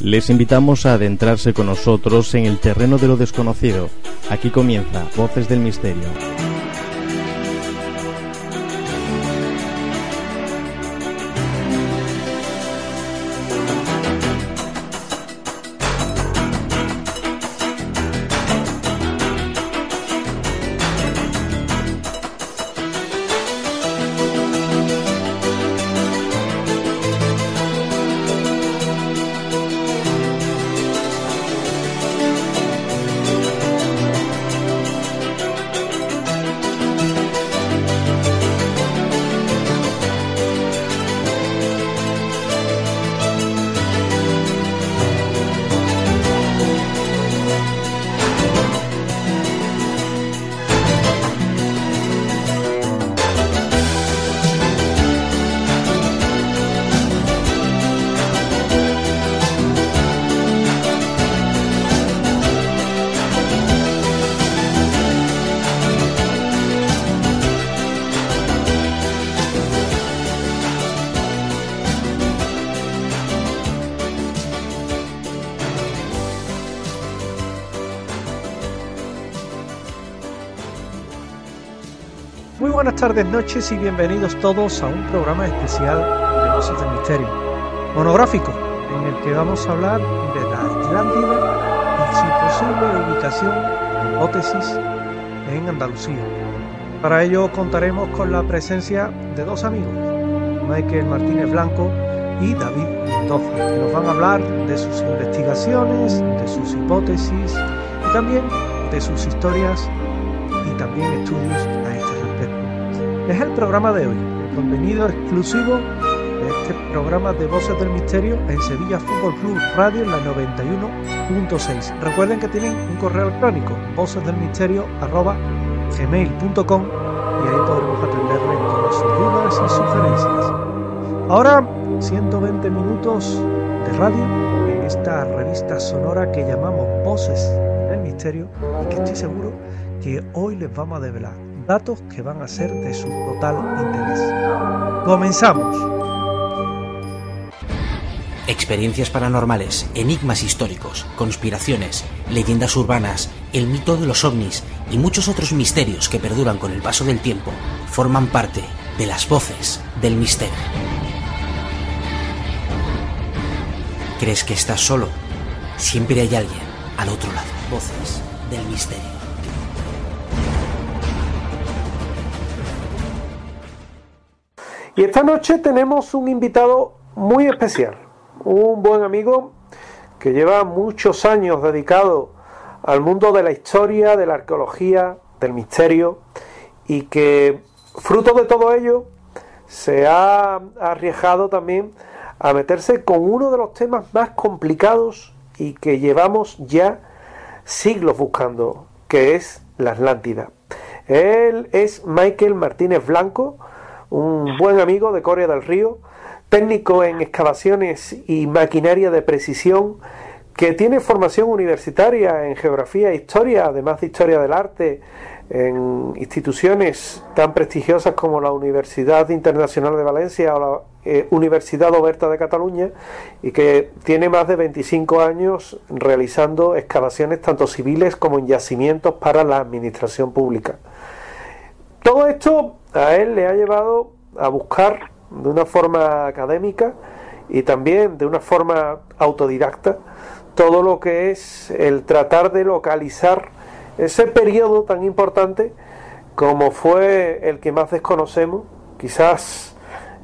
Les invitamos a adentrarse con nosotros en el terreno de lo desconocido. Aquí comienza Voces del Misterio. Muy buenas tardes, noches y bienvenidos todos a un programa especial de Voces del Misterio, monográfico, en el que vamos a hablar de la Atlántida y su posible ubicación, hipótesis, en Andalucía. Para ello contaremos con la presencia de dos amigos, Michael Martínez Blanco y David Mendoza, que nos van a hablar de sus investigaciones, de sus hipótesis y también de sus historias y también estudios a este respecto. Es el programa de hoy, el contenido exclusivo de este programa de Voces del Misterio en Sevilla Fútbol Club Radio en la 91.6. Recuerden que tienen un correo electrónico, vocesdelmisterio@gmail.com, y ahí podremos atenderles todas sus dudas y sugerencias. Ahora, 120 minutos de radio en esta revista sonora que llamamos Voces del Misterio y que estoy seguro que hoy les vamos a develar datos que van a ser de su total interés. ¡Comenzamos! Experiencias paranormales, enigmas históricos, conspiraciones, leyendas urbanas, el mito de los ovnis y muchos otros misterios que perduran con el paso del tiempo forman parte de las Voces del Misterio. ¿Crees que estás solo? Siempre hay alguien al otro lado. Voces del Misterio. Y esta noche tenemos un invitado muy especial, un buen amigo que lleva muchos años dedicado al mundo de la historia, de la arqueología, del misterio, y que fruto de todo ello se ha arriesgado también a meterse con uno de los temas más complicados y que llevamos ya siglos buscando, que es la Atlántida. Él es Michael Martínez Blanco, un buen amigo de Coria del Río, técnico en excavaciones y maquinaria de precisión, que tiene formación universitaria en geografía e historia, además de historia del arte, en instituciones tan prestigiosas como la Universidad Internacional de Valencia o la Universidad Oberta de Cataluña, y que tiene más de 25 años realizando excavaciones tanto civiles como en yacimientos para la administración pública. Todo esto a él le ha llevado a buscar de una forma académica y también de una forma autodidacta todo lo que es el tratar de localizar ese periodo tan importante como fue el que más desconocemos, quizás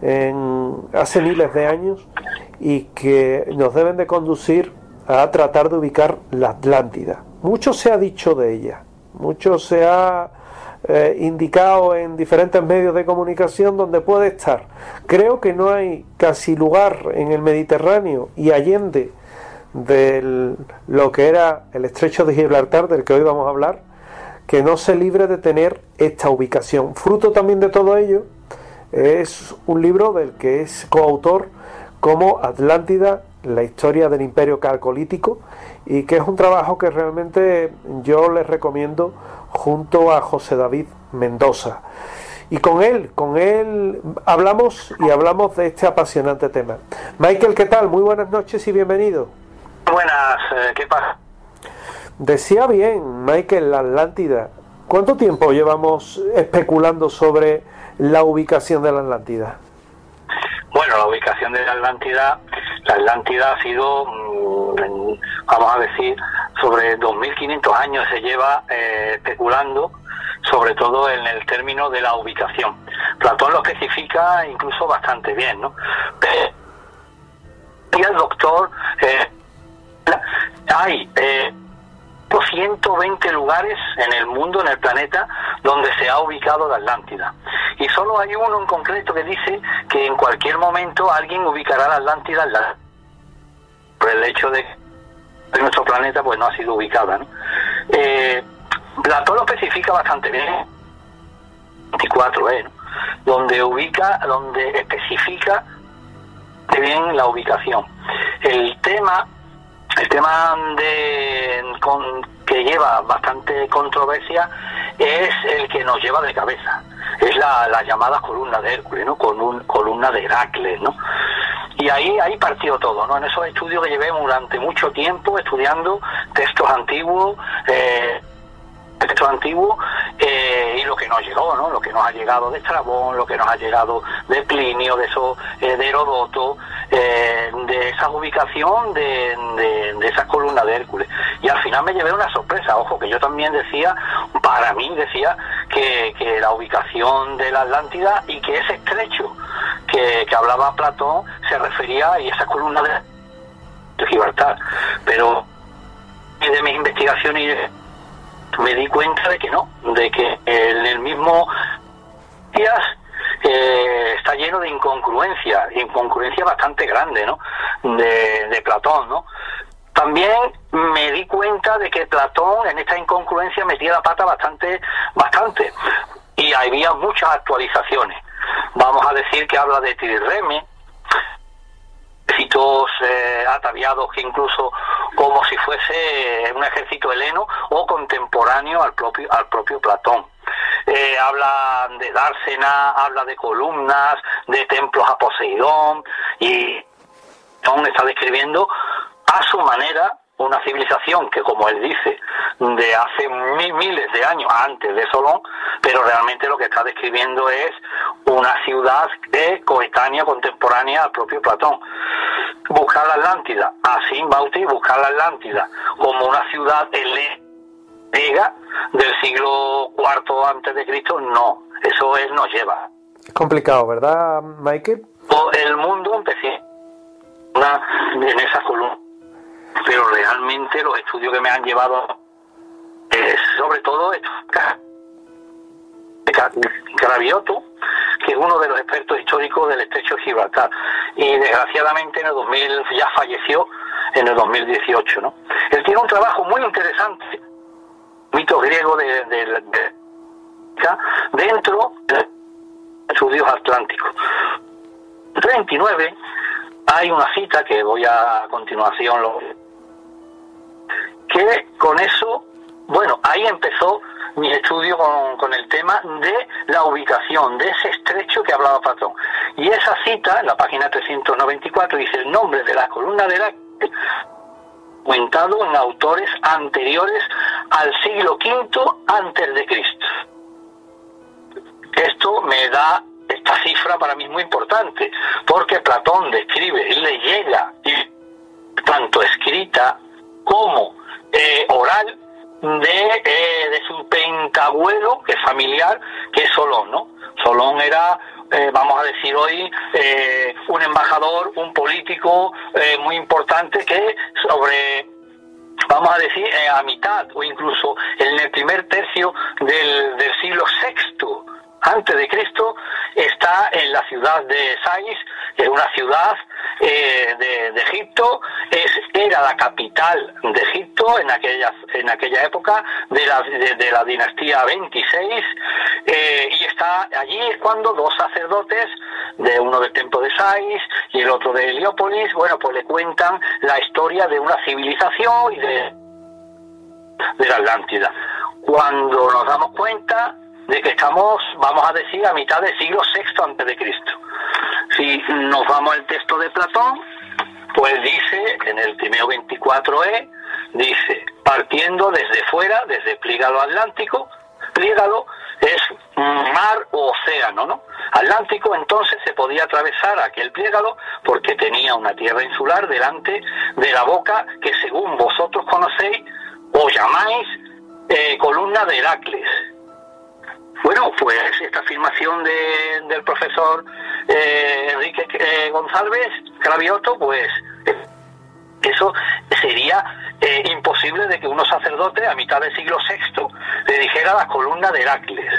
hace miles de años, y que nos deben de conducir a tratar de ubicar la Atlántida. Mucho se ha dicho de ella, mucho se ha indicado en diferentes medios de comunicación donde puede estar. Creo que no hay casi lugar en el Mediterráneo y allende de lo que era el estrecho de Gibraltar, del que hoy vamos a hablar, que no se libre de tener esta ubicación. Fruto también de todo ello es un libro del que es coautor como Atlántida, la historia del Imperio Calcolítico, y que es un trabajo que realmente yo les recomiendo junto a José David Mendoza. Y con él hablamos de este apasionante tema. Michael, ¿qué tal? Muy buenas noches y bienvenido. Buenas, ¿qué pasa? Decía bien, Michael, la Atlántida. ¿Cuánto tiempo llevamos especulando sobre la ubicación de la Atlántida? Bueno, la ubicación de la Atlántida ha sido, vamos a decir, sobre 2.500 años se lleva especulando, sobre todo en el término de la ubicación. Platón lo especifica incluso bastante bien, ¿no? Y el doctor, hay 120 lugares en el mundo, en el planeta, donde se ha ubicado la Atlántida. Y solo hay uno en concreto que dice que en cualquier momento alguien ubicará la Atlántida por el hecho de que nuestro planeta pues no ha sido ubicada, ¿no? Platón lo especifica bastante bien, 24, ¿no? donde especifica bien la ubicación. El tema que lleva bastante controversia es el que nos lleva de cabeza, es la llamada columna de Hércules, ¿no? Columna de Heracles, ¿no? Y ahí partió todo, ¿no? En esos estudios que llevemos durante mucho tiempo estudiando textos antiguos, y lo que nos llegó, ¿no? Lo que nos ha llegado de Estrabón, lo que nos ha llegado de Plinio, de Heródoto, de esa ubicación de esa columna de Hércules. Y al final me llevé una sorpresa, ojo, que yo también decía que la ubicación de la Atlántida y que ese estrecho que hablaba Platón se refería a esa columna de Gibraltar. Pero de mis investigaciones me di cuenta de que no, de que en el mismo días está lleno de incongruencias bastante grandes, ¿no? De Platón, ¿no? También me di cuenta de que Platón en esta incongruencia metía la pata bastante, y había muchas actualizaciones. Vamos a decir que habla de Trirreme, ejércitos ataviados que incluso como si fuese un ejército heleno o contemporáneo al propio Platón. Habla de dársena, habla de columnas, de templos a Poseidón, y Platón está describiendo a su manera una civilización que, como él dice, de hace miles de años antes de Solón, pero realmente lo que está describiendo es una ciudad coetánea, contemporánea al propio Platón. Buscar la Atlántida, así Bauti, buscar la Atlántida como una ciudad griega del siglo IV antes de Cristo, no, eso él nos lleva. Es complicado, ¿verdad, Michael? El mundo empezó en esa columna, pero realmente los estudios que me han llevado sobre todo Gravioto, que es uno de los expertos históricos del estrecho de Gibraltar, y desgraciadamente en el 2000 ya falleció, en el 2018, ¿no? Él tiene un trabajo muy interesante, mito griego dentro de estudios atlánticos. En 39 hay una cita que voy a continuación, que con eso, bueno, ahí empezó mi estudio con el tema de la ubicación de ese estrecho que hablaba Platón. Y esa cita, en la página 394, dice: el nombre de la columna de Heracles, comentado en autores anteriores al siglo V antes de Cristo. Esto me da, esta cifra para mí es muy importante, porque Platón describe, le llega, tanto escrita como oral, de su pentabuelo, que es familiar, que es Solón, ¿no? Solón era, vamos a decir hoy, un embajador, un político muy importante que vamos a decir, a mitad o incluso en el primer tercio del siglo VI antes de Cristo, está en la ciudad de Sais, que es una ciudad de Egipto, era la capital de Egipto en aquella época de la dinastía 26, y está allí es cuando dos sacerdotes, de uno del templo de Sais y el otro de Heliópolis, bueno, pues le cuentan la historia de una civilización y de la Atlántida. Cuando nos damos cuenta de que estamos, vamos a decir, a mitad del siglo VI antes de Cristo. Si nos vamos al texto de Platón, pues dice en el Timeo 24e, dice, partiendo desde fuera, desde Plígalo Atlántico, Plígalo es mar o océano, ¿no? Atlántico, entonces se podía atravesar aquel Plígalo porque tenía una tierra insular delante de la boca que, según vosotros conocéis o llamáis, columna de Heracles. Bueno, pues esta afirmación del profesor Enrique González Cravioto, pues eso sería imposible de que unos sacerdotes a mitad del siglo VI le dijera la columna de Heracles.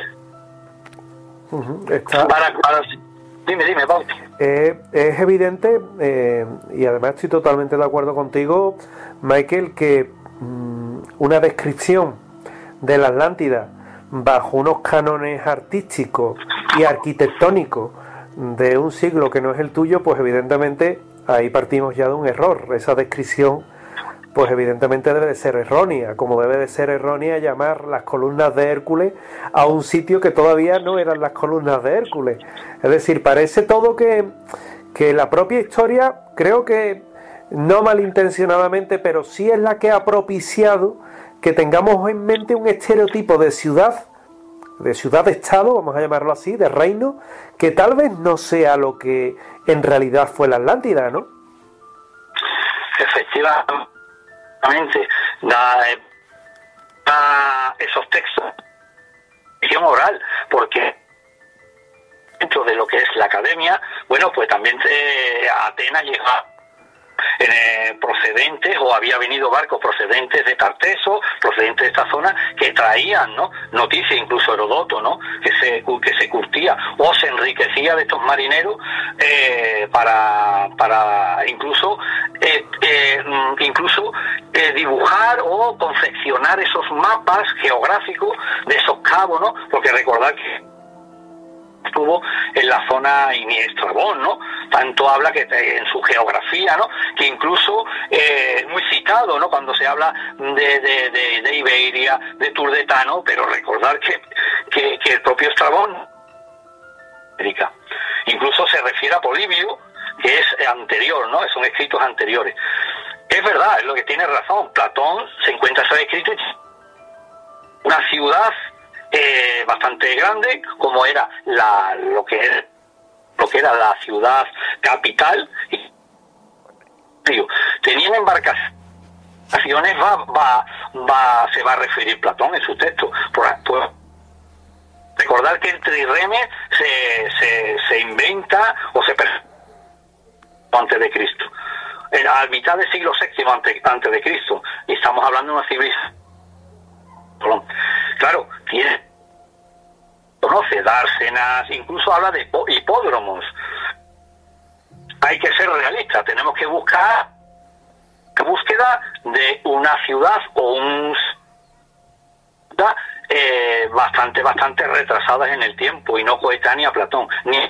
Dime, Bauti. Es evidente, y además estoy totalmente de acuerdo contigo, Michael, que una descripción de la Atlántida bajo unos cánones artísticos y arquitectónicos de un siglo que no es el tuyo, pues evidentemente ahí partimos ya de un error. Esa descripción pues evidentemente debe de ser errónea, como debe de ser errónea llamar las columnas de Hércules a un sitio que todavía no eran las columnas de Hércules. Es decir, parece todo que la propia historia, creo que no malintencionadamente, pero sí es la que ha propiciado que tengamos en mente un estereotipo de ciudad-estado, vamos a llamarlo así, de reino, que tal vez no sea lo que en realidad fue la Atlántida, ¿no? Efectivamente, esos textos oral, porque dentro de lo que es la academia, bueno, pues también Atenas llega procedentes, o había venido barcos procedentes de Tarteso, procedentes de esta zona, que traían, ¿no?, noticias, incluso Herodoto, ¿no?, que se curtía o se enriquecía de estos marineros para incluso dibujar o confeccionar esos mapas geográficos de esos cabos, ¿no?, porque recordad que estuvo en la zona, y ni Estrabón, ¿no?, tanto habla que en su geografía, ¿no?, que incluso es muy citado, ¿no?, cuando se habla de Iberia, de Turdetano, pero recordar que el propio Estrabón, incluso se refiere a Polibio, que es anterior, ¿no?, son escritos anteriores. Es verdad, es lo que tiene razón, Platón se encuentra ese escrito, una ciudad bastante grande, como era lo que era la ciudad capital, y tenían embarcaciones, se va a referir Platón en su texto. Pues recordar que el trireme se inventa o se antes de Cristo, a mitad del siglo VII antes de Cristo, y estamos hablando de una civilización. Claro, conoce dársenas, incluso habla de hipódromos. Hay que ser realista, tenemos que buscar búsqueda de una ciudad o bastante retrasadas en el tiempo y no coetánea a Platón,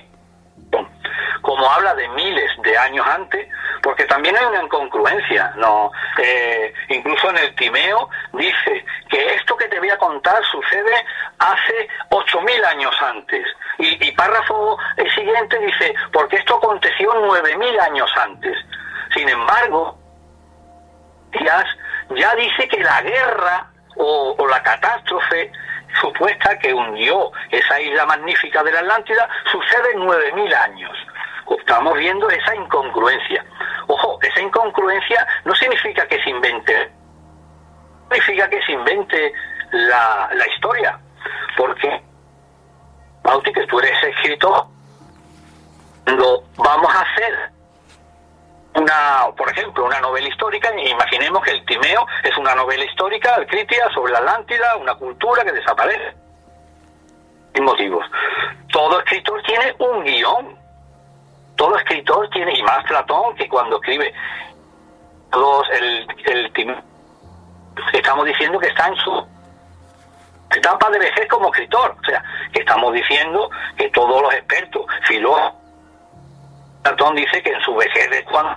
como habla de miles de años antes, porque también hay una incongruencia, ¿no? Incluso en el Timeo dice que esto que te voy a contar sucede hace 8.000 años antes, y párrafo siguiente dice, porque esto aconteció 9.000 años antes. Sin embargo, ya dice que la guerra o la catástrofe supuesta que hundió esa isla magnífica de la Atlántida sucede en 9.000 años. Estamos viendo esa incongruencia. Ojo, esa incongruencia no significa que se invente, significa que se invente la historia, porque, Bauti, que tú eres escritor, cuando vamos a hacer por ejemplo, una novela histórica, imaginemos que el Timeo es una novela histórica, Alcritia, sobre la Atlántida, una cultura que desaparece. Sin motivos. Todo escritor tiene un guión. Todo escritor tiene, y más Platón, que cuando escribe el Timeo, estamos diciendo que está en su etapa de vejez como escritor. O sea, que estamos diciendo que todos los expertos, filósofos, Platón dice que en su vejez es cuando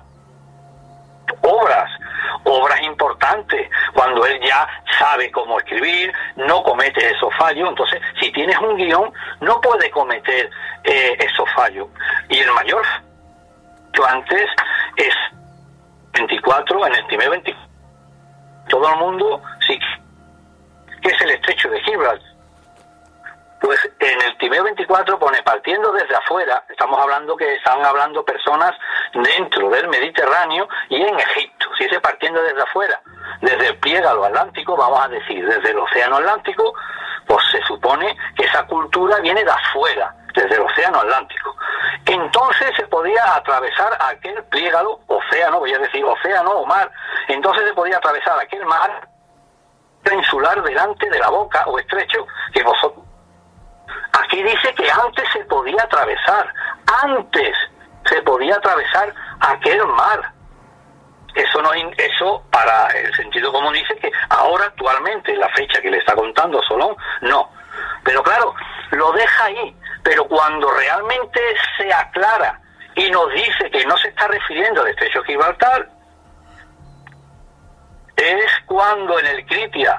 obras importantes, cuando él ya sabe cómo escribir, no comete esos fallos. Entonces, si tienes un guión, no puede cometer esos fallos. Y el mayor antes es 24, en el Timeo 24. Todo el mundo, sí, que es el estrecho de Gibraltar. Pues en el Timeo 24 pone, partiendo desde afuera, estamos hablando que están hablando personas dentro del Mediterráneo y en Egipto. Si dice partiendo desde afuera, desde el pliégalo atlántico, vamos a decir, desde el océano Atlántico, pues se supone que esa cultura viene de afuera, desde el océano Atlántico. Entonces se podía atravesar aquel pliégalo, océano, voy a decir océano o mar, entonces se podía atravesar aquel mar insular delante de la boca o estrecho que vosotros. Aquí dice que antes se podía atravesar aquel mar. Eso para el sentido común dice que ahora actualmente, la fecha que le está contando Solón, no. Pero claro, lo deja ahí, pero cuando realmente se aclara y nos dice que no se está refiriendo al estrecho de Gibraltar, es cuando en el Critia,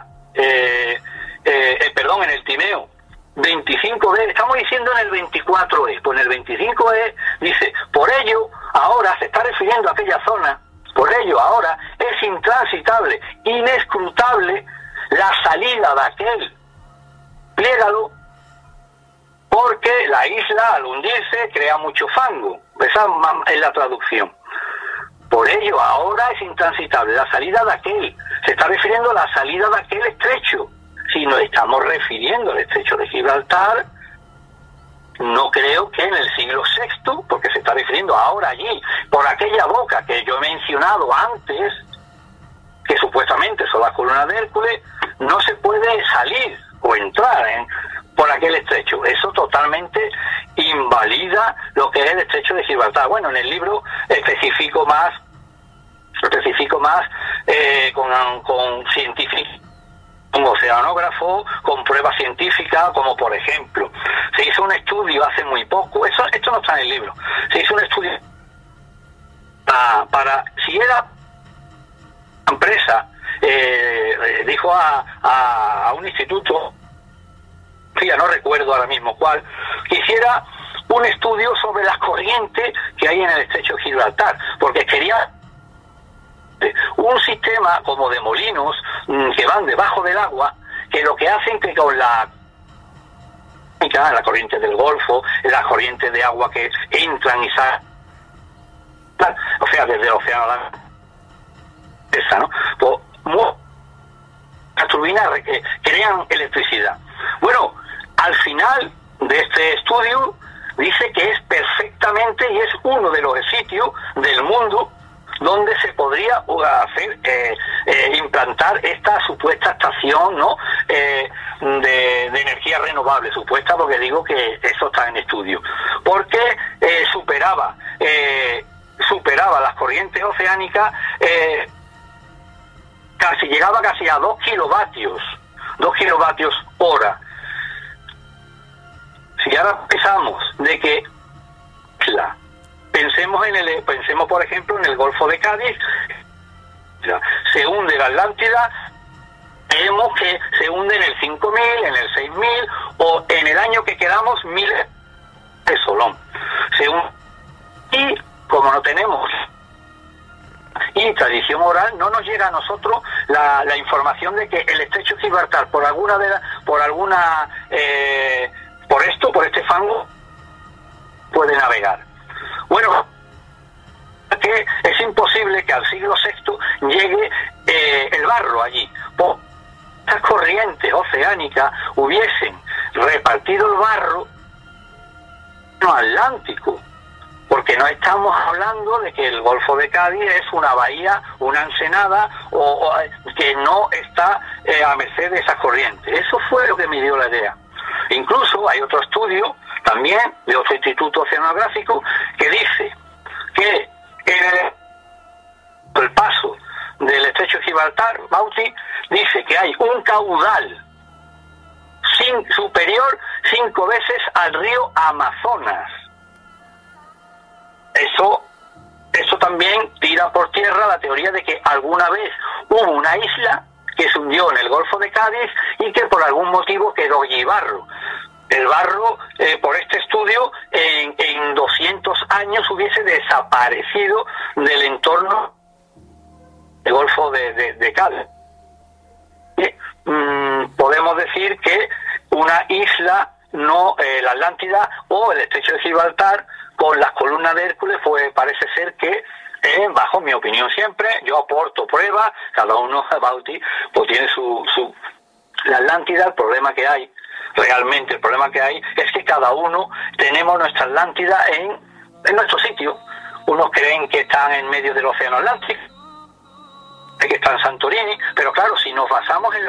en el Timeo 25E, estamos diciendo en el 24E, pues en el 25E dice, por ello ahora se está refiriendo a aquella zona, por ello ahora es intransitable, inescrutable la salida de aquel pliégalo, porque la isla al hundirse crea mucho fango. Esa es la traducción. Por ello ahora es intransitable la salida de aquel, se está refiriendo a la salida de aquel estrecho. Si nos estamos refiriendo al estrecho de Gibraltar, no creo que en el siglo VI, porque se está refiriendo ahora allí, por aquella boca que yo he mencionado antes, que supuestamente son las columnas de Hércules, no se puede salir o entrar por aquel estrecho. Eso totalmente invalida lo que es el estrecho de Gibraltar. Bueno, en el libro especifico más con científicos, un oceanógrafo, con pruebas científicas, como por ejemplo, se hizo un estudio hace muy poco, esto no está en el libro, se hizo un estudio para si era empresa, dijo a un instituto, ya no recuerdo ahora mismo cuál, que hiciera un estudio sobre las corrientes que hay en el estrecho de Gibraltar, porque quería un sistema como de molinos que van debajo del agua, que lo que hacen que con la corriente del Golfo, las corrientes de agua que entran y salen, o sea, desde el océano esa, ¿no? Pues las turbinas crean electricidad. Bueno, al final de este estudio dice que es perfectamente, y es uno de los sitios del mundo donde se podría hacer implantar esta supuesta estación, ¿no? de energía renovable, supuesta, porque digo que eso está en estudio, porque superaba las corrientes oceánicas, llegaba casi a 2 kilovatios hora. Si ahora pensamos de que pensemos por ejemplo en el Golfo de Cádiz, se hunde la Atlántida, vemos que se hunde en el 5000, en el 6000 o en el año que quedamos 1000 de Solón. Y como no tenemos y tradición oral, no nos llega a nosotros la información de que el estrecho de Gibraltar por este fango puede navegar. Bueno, que es imposible que al siglo VI llegue el barro allí. Por estas corrientes oceánicas hubiesen repartido el barro en el Atlántico, porque no estamos hablando de que el Golfo de Cádiz es una bahía, una ensenada, o que no está a merced de esas corrientes. Eso fue lo que me dio la idea. Incluso hay otro estudio también de otro instituto oceanográfico que dice que en el paso del estrecho de Gibraltar, Bauti dice que hay un caudal superior 5 veces al río Amazonas. Eso también tira por tierra la teoría de que alguna vez hubo una isla que se hundió en el Golfo de Cádiz y que por algún motivo quedó allí barro. El barro, por este estudio, en 200 años hubiese desaparecido del entorno Golfo de Cádiz. Podemos decir que una isla, no la Atlántida o el estrecho de Gibraltar, con las columnas de Hércules, pues parece ser que, bajo mi opinión siempre, yo aporto pruebas, cada uno, Bauti, pues tiene la Atlántida. El problema que hay, realmente el problema que hay, es que cada uno tenemos nuestra Atlántida en nuestro sitio. Unos creen que están en medio del océano Atlántico, que está en Santorini, pero claro, si nos basamos en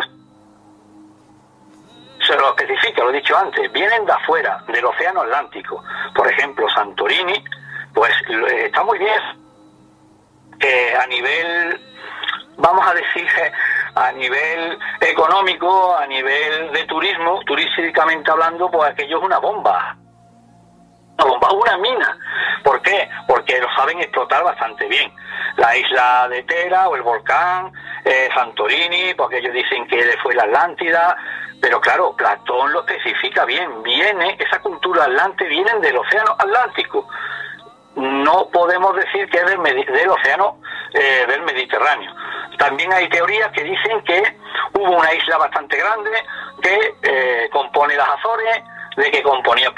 se lo especifica, lo he dicho antes, vienen de afuera, del océano Atlántico. Por ejemplo, Santorini, pues está muy bien, a nivel, vamos a decir, a nivel económico, a nivel de turismo, turísticamente hablando, pues aquello es una bomba, una mina. ¿Por qué? Porque lo saben explotar bastante bien. La isla de Tera o el volcán, Santorini, porque ellos dicen que fue la Atlántida, pero claro, Platón lo especifica bien, esa cultura atlante viene del océano Atlántico. No podemos decir que es del océano del Mediterráneo. También hay teorías que dicen que hubo una isla bastante grande que compone las Azores, de que componía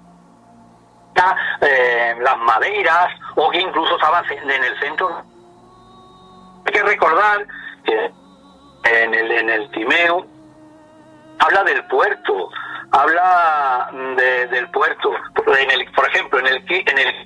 las Madeiras, o que incluso estaban en el centro. Hay que recordar que en el Timeo habla del puerto, habla del puerto. Por ejemplo, en el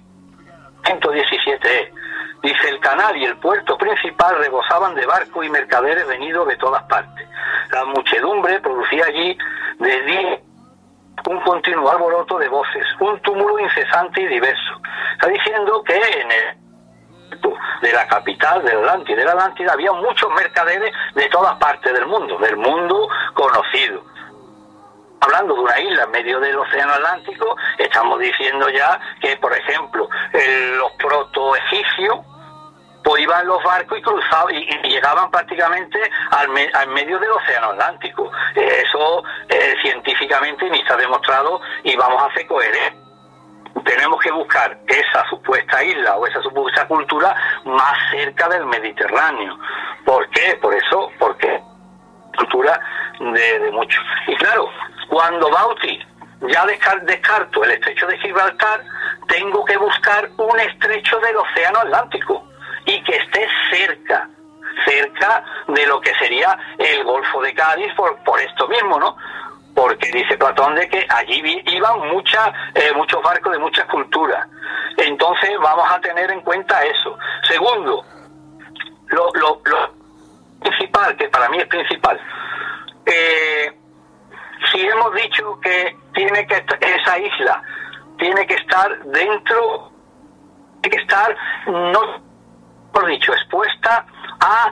117 dice: el canal y el puerto principal rebosaban de barcos y mercaderes venidos de todas partes. La muchedumbre producía allí de día un continuo alboroto de voces, un túmulo incesante y diverso. Está diciendo que en el de la capital de la Atlántida había muchos mercaderes de todas partes del mundo conocido. Hablando de una isla en medio del océano Atlántico, estamos diciendo ya que, por ejemplo, los protoegipcios pues iban los barcos y cruzaban y llegaban prácticamente al medio del océano Atlántico. Eso científicamente ni está demostrado, y vamos a hacer coherente. Tenemos que buscar esa supuesta isla o esa supuesta cultura más cerca del Mediterráneo. ¿Por qué? Porque cultura de mucho. Y claro, cuando Bauti ya descarto el estrecho de Gibraltar, tengo que buscar un estrecho del océano Atlántico y que esté cerca de lo que sería el Golfo de Cádiz, por esto mismo, ¿no? Porque dice Platón de que allí iban muchos barcos de muchas culturas. Entonces vamos a tener en cuenta eso. Segundo, lo principal, que para mí es principal, si hemos dicho que esa isla tiene que estar dentro, tiene que estar, no por dicho, expuesta a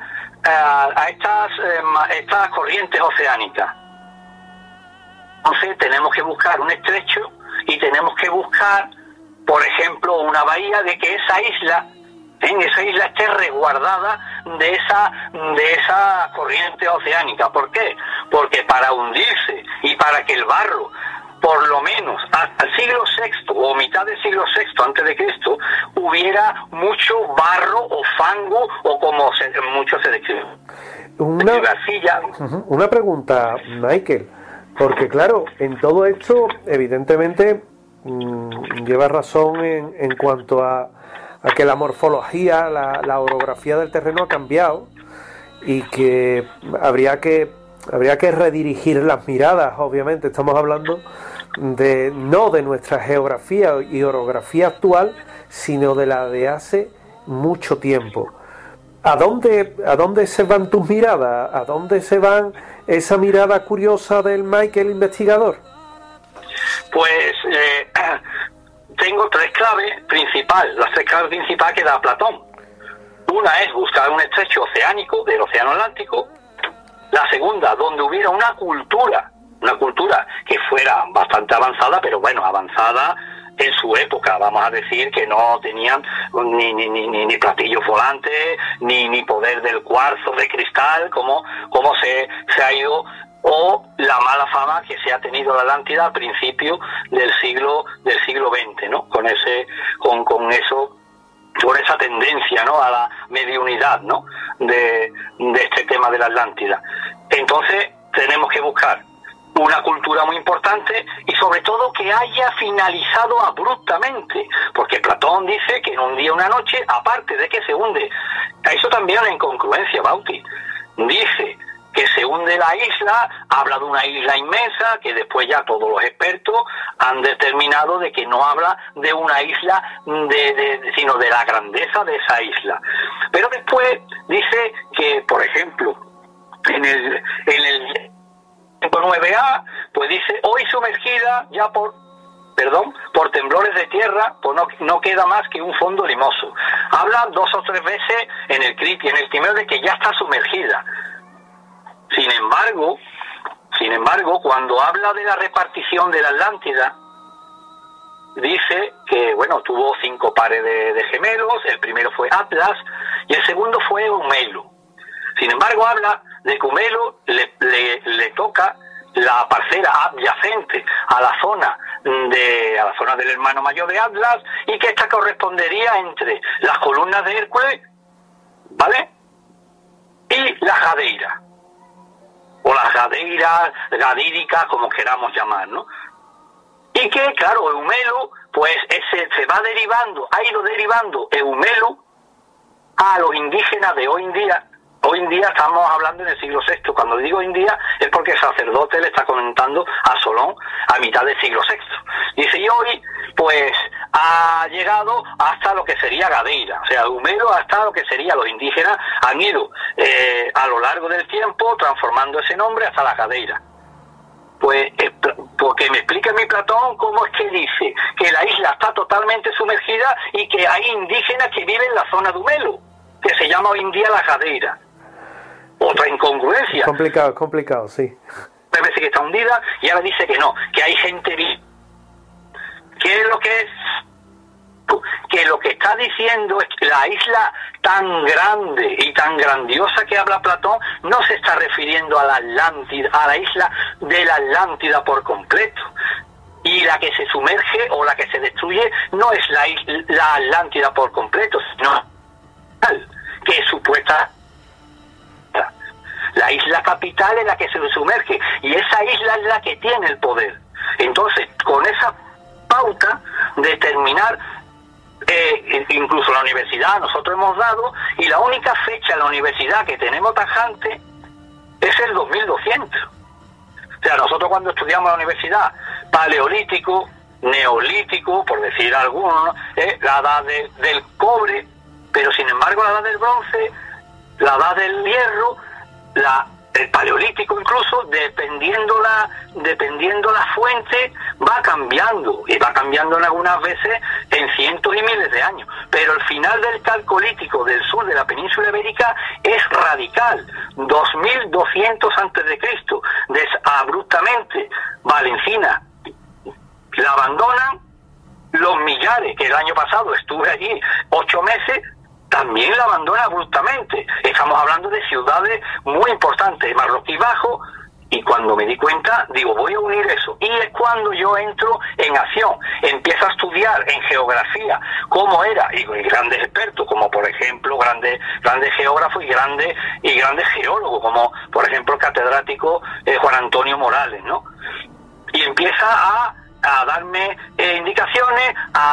estas corrientes oceánicas. Entonces tenemos que buscar un estrecho y tenemos que buscar, por ejemplo, una bahía, de que esa isla esté resguardada de esa corriente oceánica. ¿Por qué? Porque para hundirse y para que el barro, por lo menos hasta el siglo VI o mitad del siglo VI antes de Cristo, hubiera mucho barro o fango, o como mucho se describe. Una pregunta, Michael, porque claro, en todo esto evidentemente lleva razón en cuanto a que la morfología, la orografía del terreno ha cambiado, y que habría que redirigir las miradas. Obviamente estamos hablando no de nuestra geografía y orografía actual, sino de la de hace mucho tiempo. ¿A dónde se van tus miradas? ¿A dónde se van esa mirada curiosa del Michael investigador? Pues tengo tres claves principales, las tres claves principales que da Platón. Una es buscar un estrecho oceánico del océano Atlántico. La segunda, donde hubiera una cultura que fuera bastante avanzada, pero bueno, avanzada en su época. Vamos a decir que no tenían ni platillos volantes, ni poder del cuarzo, de cristal, como se ha ido, o la mala fama que se ha tenido la Atlántida a principios del siglo XX, ¿no? Con esa tendencia tendencia, ¿no?, a la mediunidad, ¿no?, de este tema de la Atlántida. Entonces tenemos que buscar una cultura muy importante y sobre todo que haya finalizado abruptamente, porque Platón dice que en un día una noche, aparte de que se hunde, eso también es una incongruencia, Bauti, dice que se hunde la isla, habla de una isla inmensa, que después ya todos los expertos han determinado de que no habla de una isla, sino de la grandeza de esa isla. Pero después dice que, por ejemplo, en el 9A, pues dice, hoy sumergida ya por temblores de tierra, pues no queda más que un fondo limoso. Habla 2 o 3 veces en el Criti, en el Timeo, de que ya está sumergida. Sin embargo, cuando habla de la repartición de la Atlántida, dice que, bueno, tuvo 5 pares de gemelos, el primero fue Atlas y el segundo fue Eumelo. Sin embargo, habla de que Eumelo le toca la parcela adyacente a la zona del hermano mayor de Atlas, y que esta correspondería entre las columnas de Hércules, ¿vale?, y las gadeiras, o las gadeiras, gadíricas, como queramos llamar, ¿no? Y que, claro, Eumelo, pues se va derivando, ha ido derivando Eumelo a los indígenas de hoy en día. Hoy en día estamos hablando en el siglo VI. Cuando digo hoy en día es porque el sacerdote le está comentando a Solón a mitad del siglo VI. Dice, y hoy pues ha llegado hasta lo que sería Gadeira. O sea, Eumelo hasta lo que sería los indígenas han ido a lo largo del tiempo transformando ese nombre hasta la Gadeira. Pues porque me explica mi Platón cómo es que dice que la isla está totalmente sumergida y que hay indígenas que viven en la zona de Eumelo, que se llama hoy en día la Gadeira. Otra incongruencia. Complicado, sí. Me parece que está hundida y ahora dice que no, que hay gente viva. ¿Qué es lo que es? Que lo que está diciendo es que la isla tan grande y tan grandiosa que habla Platón no se está refiriendo a la Atlántida, a la isla de la Atlántida por completo. Y la que se sumerge o la que se destruye no es la Atlántida por completo, sino que es supuesta. La isla capital es la que se sumerge y esa isla es la que tiene el poder. Entonces, con esa pauta, determinar, incluso la universidad nosotros hemos dado, y la única fecha en la universidad que tenemos tajante es el 2200. O sea, nosotros cuando estudiamos en la universidad, paleolítico, neolítico, por decir alguno, la edad del cobre, pero sin embargo la edad del bronce, la edad del hierro, el paleolítico incluso, dependiendo la fuente, va cambiando, y va cambiando en algunas veces en cientos y miles de años. Pero el final del calcolítico del sur de la península ibérica es radical, 2200 a.C. Abruptamente Valencina la abandonan, los Millares, que el año pasado estuve allí 8 meses, también la abandona abruptamente. Estamos hablando de ciudades muy importantes, Marroquí Bajo, y cuando me di cuenta, digo, voy a unir eso. Y es cuando yo entro en acción, empiezo a estudiar en geografía cómo era, y grandes expertos, como por ejemplo grandes geógrafos y grandes geólogos, como por ejemplo el catedrático Juan Antonio Morales, ¿no? Y empieza a darme indicaciones,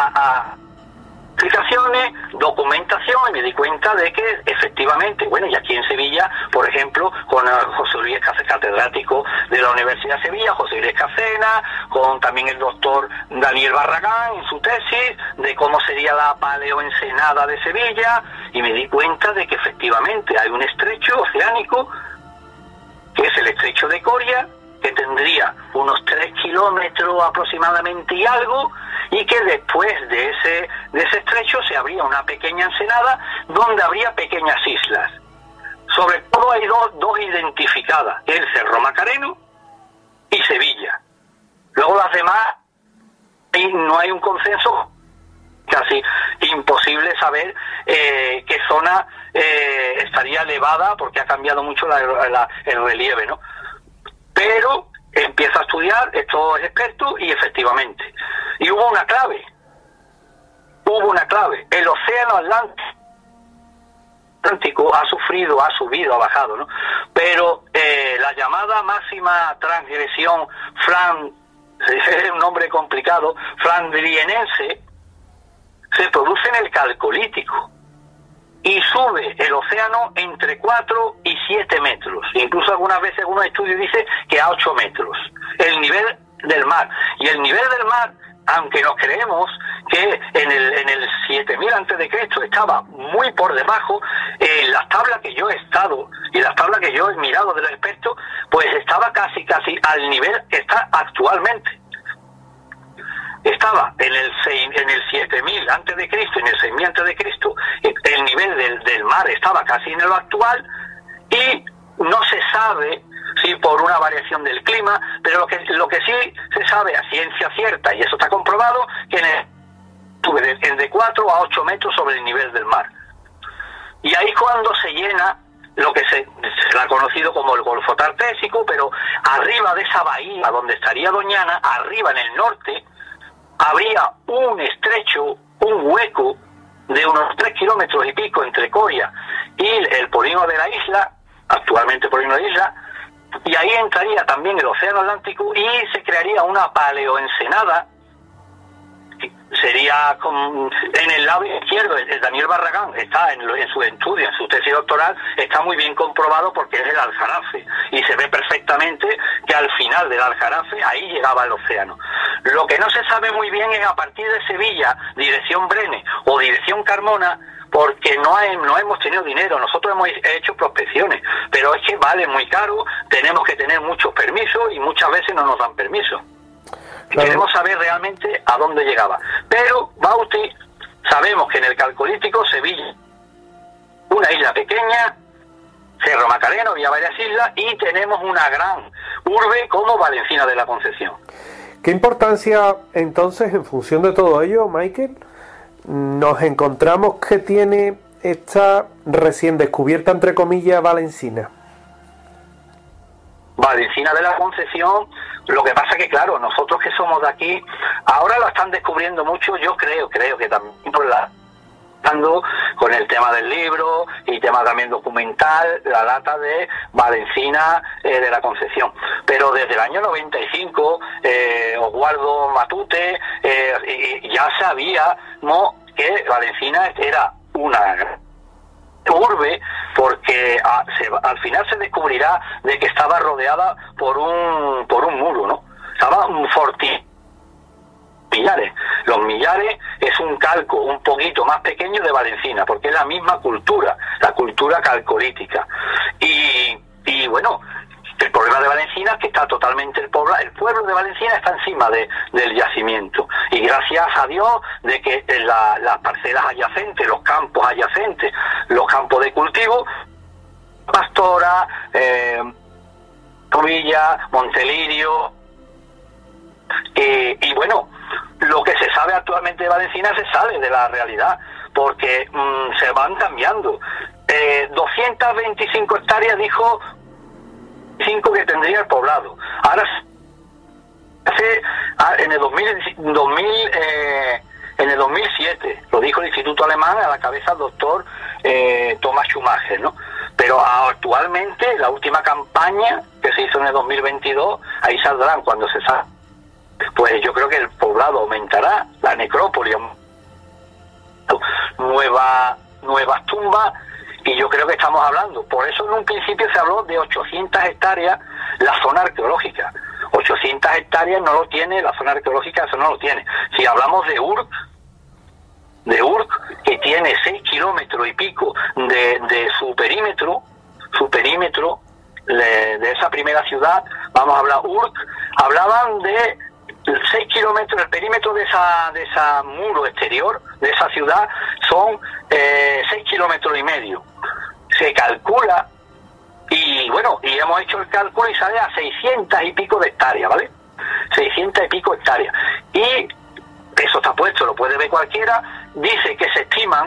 explicaciones, documentación, y me di cuenta de que efectivamente, bueno, y aquí en Sevilla, por ejemplo, con José Luis catedrático de la Universidad de Sevilla, José Luis Cacena, con también el doctor Daniel Barragán en su tesis de cómo sería la paleoensenada de Sevilla, y me di cuenta de que efectivamente hay un estrecho oceánico, que es el estrecho de Coria, que tendría unos 3 kilómetros aproximadamente y algo, y que después de ese estrecho se abría una pequeña ensenada donde habría pequeñas islas. Sobre todo hay dos identificadas, el Cerro Macareno y Sevilla. Luego las demás, no hay un consenso, casi imposible saber qué zona estaría elevada, porque ha cambiado mucho el relieve, ¿no? Pero empiezo a estudiar estos expertos y efectivamente. Y hubo una clave. El océano Atlántico Atlántico ha sufrido, ha subido, ha bajado, ¿no? Pero la llamada máxima transgresión es un nombre complicado, flandrienense, se produce en el Calcolítico y sube el océano entre 4 y 7 metros. Incluso algunas veces algunos estudios dicen que a 8 metros. El nivel del mar. Y el nivel del mar, aunque nos creemos que en el 7000 antes de Cristo estaba muy por debajo, las tablas que yo he estado y las tablas que yo he mirado de los expertos, pues estaba casi al nivel que está actualmente. Estaba en el 7000 antes de Cristo, en el 6000 antes de Cristo, el nivel del mar estaba casi en lo actual, y no se sabe si por una variación del clima, pero lo que sí se sabe a ciencia cierta, y eso está comprobado, que sube de 4 a 8 metros sobre el nivel del mar. Y ahí cuando se llena lo que se ha conocido como el Golfo Tartésico, pero arriba de esa bahía donde estaría Doñana, arriba en el norte, habría un estrecho, un hueco de unos 3 kilómetros y pico entre Coria y el polígono de la isla, actualmente polígono de la isla, y ahí entraría también el océano Atlántico y se crearía una paleoensenada. Sería en el lado izquierdo, el Daniel Barragán está en su estudio, en su tesis doctoral, está muy bien comprobado porque es el Aljarafe y se ve perfectamente que al final del Aljarafe ahí llegaba el océano. Lo que no se sabe muy bien es a partir de Sevilla, dirección Brene o dirección Carmona, porque no hemos tenido dinero. Nosotros hemos hecho prospecciones, pero es que vale muy caro, tenemos que tener muchos permisos y muchas veces no nos dan permiso. Claro. Queremos saber realmente a dónde llegaba. Pero, Bauti, sabemos que en el Calcolítico, Sevilla, una isla pequeña, Cerro Macareno, había varias islas, y tenemos una gran urbe como Valencina de la Concepción. ¿Qué importancia, entonces, en función de todo ello, Michael, nos encontramos que tiene esta recién descubierta, entre comillas, Valencina? Valencina de la Concepción, lo que pasa que, claro, nosotros que somos de aquí, ahora lo están descubriendo mucho, yo creo que también por con el tema del libro y tema también documental, la data de Valencina de la Concepción. Pero desde el año 95, Oswaldo Matute, ya sabíamos que Valencina era una urbe, porque al final se descubrirá de que estaba rodeada por un muro, ¿no? Estaba un fortín. Millares. Los Millares es un calco un poquito más pequeño de Valencina, porque es la misma cultura, la cultura calcolítica. Y bueno, el problema de Valencina es que está totalmente el pueblo de Valencina está encima del yacimiento. Y gracias a Dios de que las parcelas adyacentes, los campos adyacentes, los campos de cultivo, Pastora, Villa, Montelirio, y bueno, lo que se sabe actualmente de Valencina se sale de la realidad, porque se van cambiando. 225 hectáreas dijo 5 que tendría el poblado. Ahora en el 2007 lo dijo el Instituto Alemán, a la cabeza del doctor Thomas Schumacher, ¿no? Pero actualmente la última campaña que se hizo en el 2022, ahí saldrán cuando se salga. Pues yo creo que el poblado aumentará, la necrópolis, nuevas tumbas, y yo creo que estamos hablando. Por eso en un principio se habló de 800 hectáreas la zona arqueológica. 800 hectáreas no lo tiene, la zona arqueológica eso no lo tiene. Si hablamos de Urk, que tiene 6 kilómetros y pico de su perímetro de esa primera ciudad, vamos a hablar Urk, hablaban de 6 kilómetros, el perímetro de esa muro exterior de esa ciudad son 6 kilómetros y medio. Se calcula, y bueno, y hemos hecho el cálculo y sale a 600 y pico de hectáreas, ¿vale? 600 y pico hectáreas. Y eso está puesto, lo puede ver cualquiera. Dice que se estiman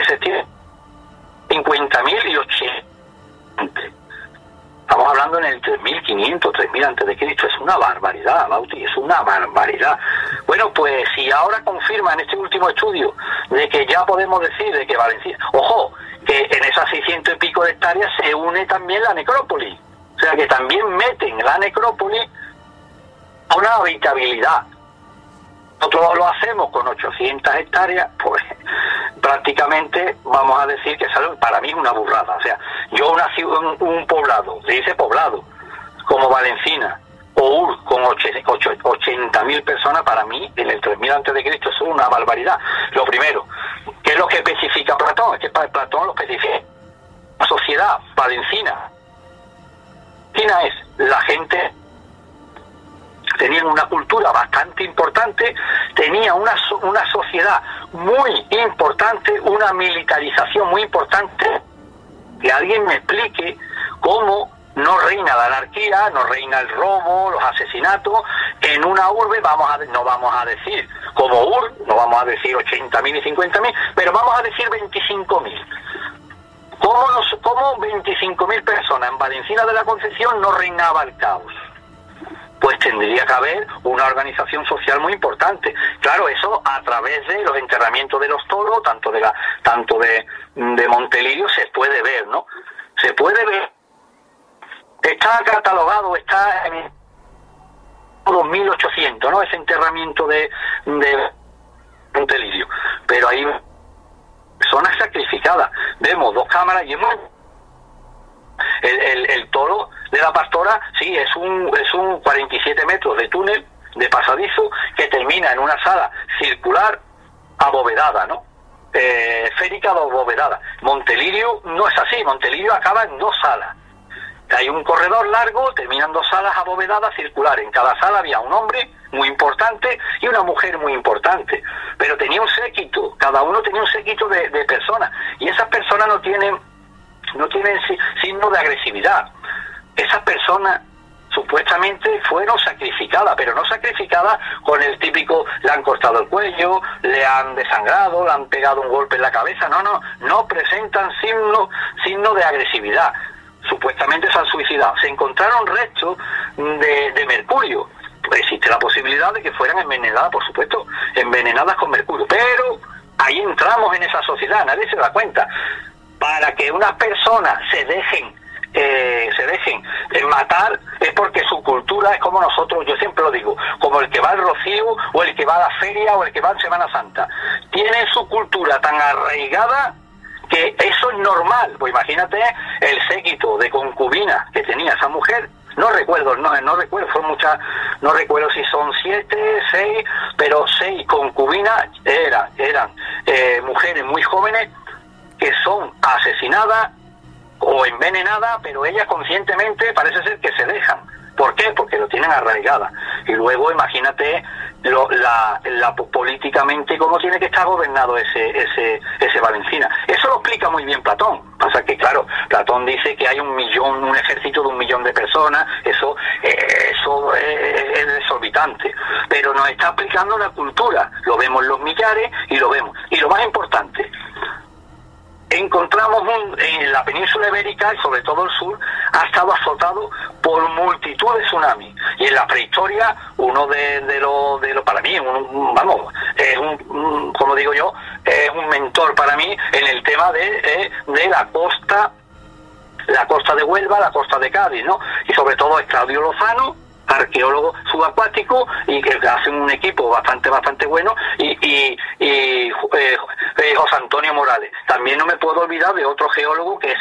50.000 y 80. Estamos hablando en el 3.500, 3.000 antes de Cristo. Es una barbaridad, Bauti, es una barbaridad. Bueno, pues si ahora confirma en este último estudio de que ya podemos decir de que Valencina, ojo, que que en esas 600 y pico de hectáreas se une también la necrópolis. O sea que también meten la necrópolis a una habitabilidad. Nosotros lo hacemos con 800 hectáreas, pues prácticamente vamos a decir que para mí es una burrada. O sea, yo un poblado, se dice poblado, como Valencina o Ur, con 80.000 personas, para mí, en el 3000 a.C., eso es una barbaridad. Lo primero, ¿qué es lo que especifica Platón? Es que Platón lo especifica. La sociedad valencina es la gente, tenían una cultura bastante importante, tenía una sociedad muy importante, una militarización muy importante. Que alguien me explique cómo no reina la anarquía, no reina el robo, los asesinatos. En una urbe no vamos a decir como Ur, no vamos a decir 80.000 y 50.000, pero vamos a decir 25.000. ¿Cómo 25.000 personas en Valencina de la Concepción no reinaba el caos? Pues tendría que haber una organización social muy importante. Claro, eso a través de los enterramientos de los toros, tanto de Montelirio, se puede ver, ¿no? Se puede ver. Está catalogado, está en 2800, ¿no? Ese enterramiento de Montelirio. Pero hay personas sacrificadas. Vemos 2 cámaras y hemos... El toro de la Pastora, sí, es un 47 metros de túnel, de pasadizo, que termina en una sala circular abovedada, ¿no? Esférica abovedada. Montelirio no es así, Montelirio acaba en 2 salas. Hay un corredor largo, terminan 2 salas abovedadas circulares. En cada sala había un hombre muy importante y una mujer muy importante. Pero tenía un séquito, cada uno tenía un séquito de personas. Y esas personas no tienen signo de agresividad. Esas personas supuestamente fueron sacrificadas, pero no sacrificadas con el típico, le han cortado el cuello, le han desangrado, le han pegado un golpe en la cabeza. No presentan signo de agresividad. Supuestamente se han suicidado. Se encontraron restos de mercurio. Pues existe la posibilidad de que fueran envenenadas, por supuesto, envenenadas con mercurio. Pero ahí entramos en esa sociedad, nadie se da cuenta. Para que unas personas se dejen matar es porque su cultura es como nosotros, yo siempre lo digo, como el que va al Rocío o el que va a la feria o el que va en Semana Santa. Tienen su cultura tan arraigada que eso es normal. Pues imagínate el séquito de concubinas que tenía esa mujer. No recuerdo, son muchas, no recuerdo si son 7, 6, pero 6 concubinas eran mujeres muy jóvenes que son asesinadas o envenenadas, pero ellas conscientemente parece ser que se dejan. ¿Por qué? Porque lo tienen arraigada. Y luego imagínate políticamente cómo tiene que estar gobernado ese Valencina. Eso lo explica muy bien Platón. Pasa que, claro, Platón dice que hay un ejército de 1 millón de personas. Eso es desorbitante. Pero nos está explicando la cultura. Lo vemos en los millares y lo vemos. Y lo más importante, encontramos en la península ibérica y sobre todo el sur ha estado azotado por multitud de tsunamis, y en la prehistoria uno de los para mí es como digo yo, es un mentor para mí en el tema de la costa de Huelva, la costa de Cádiz, ¿no? Y sobre todo es Claudio Lozano, arqueólogo subacuático, y que hacen un equipo bastante bueno, y José Antonio Morales. También no me puedo olvidar de otro geólogo que es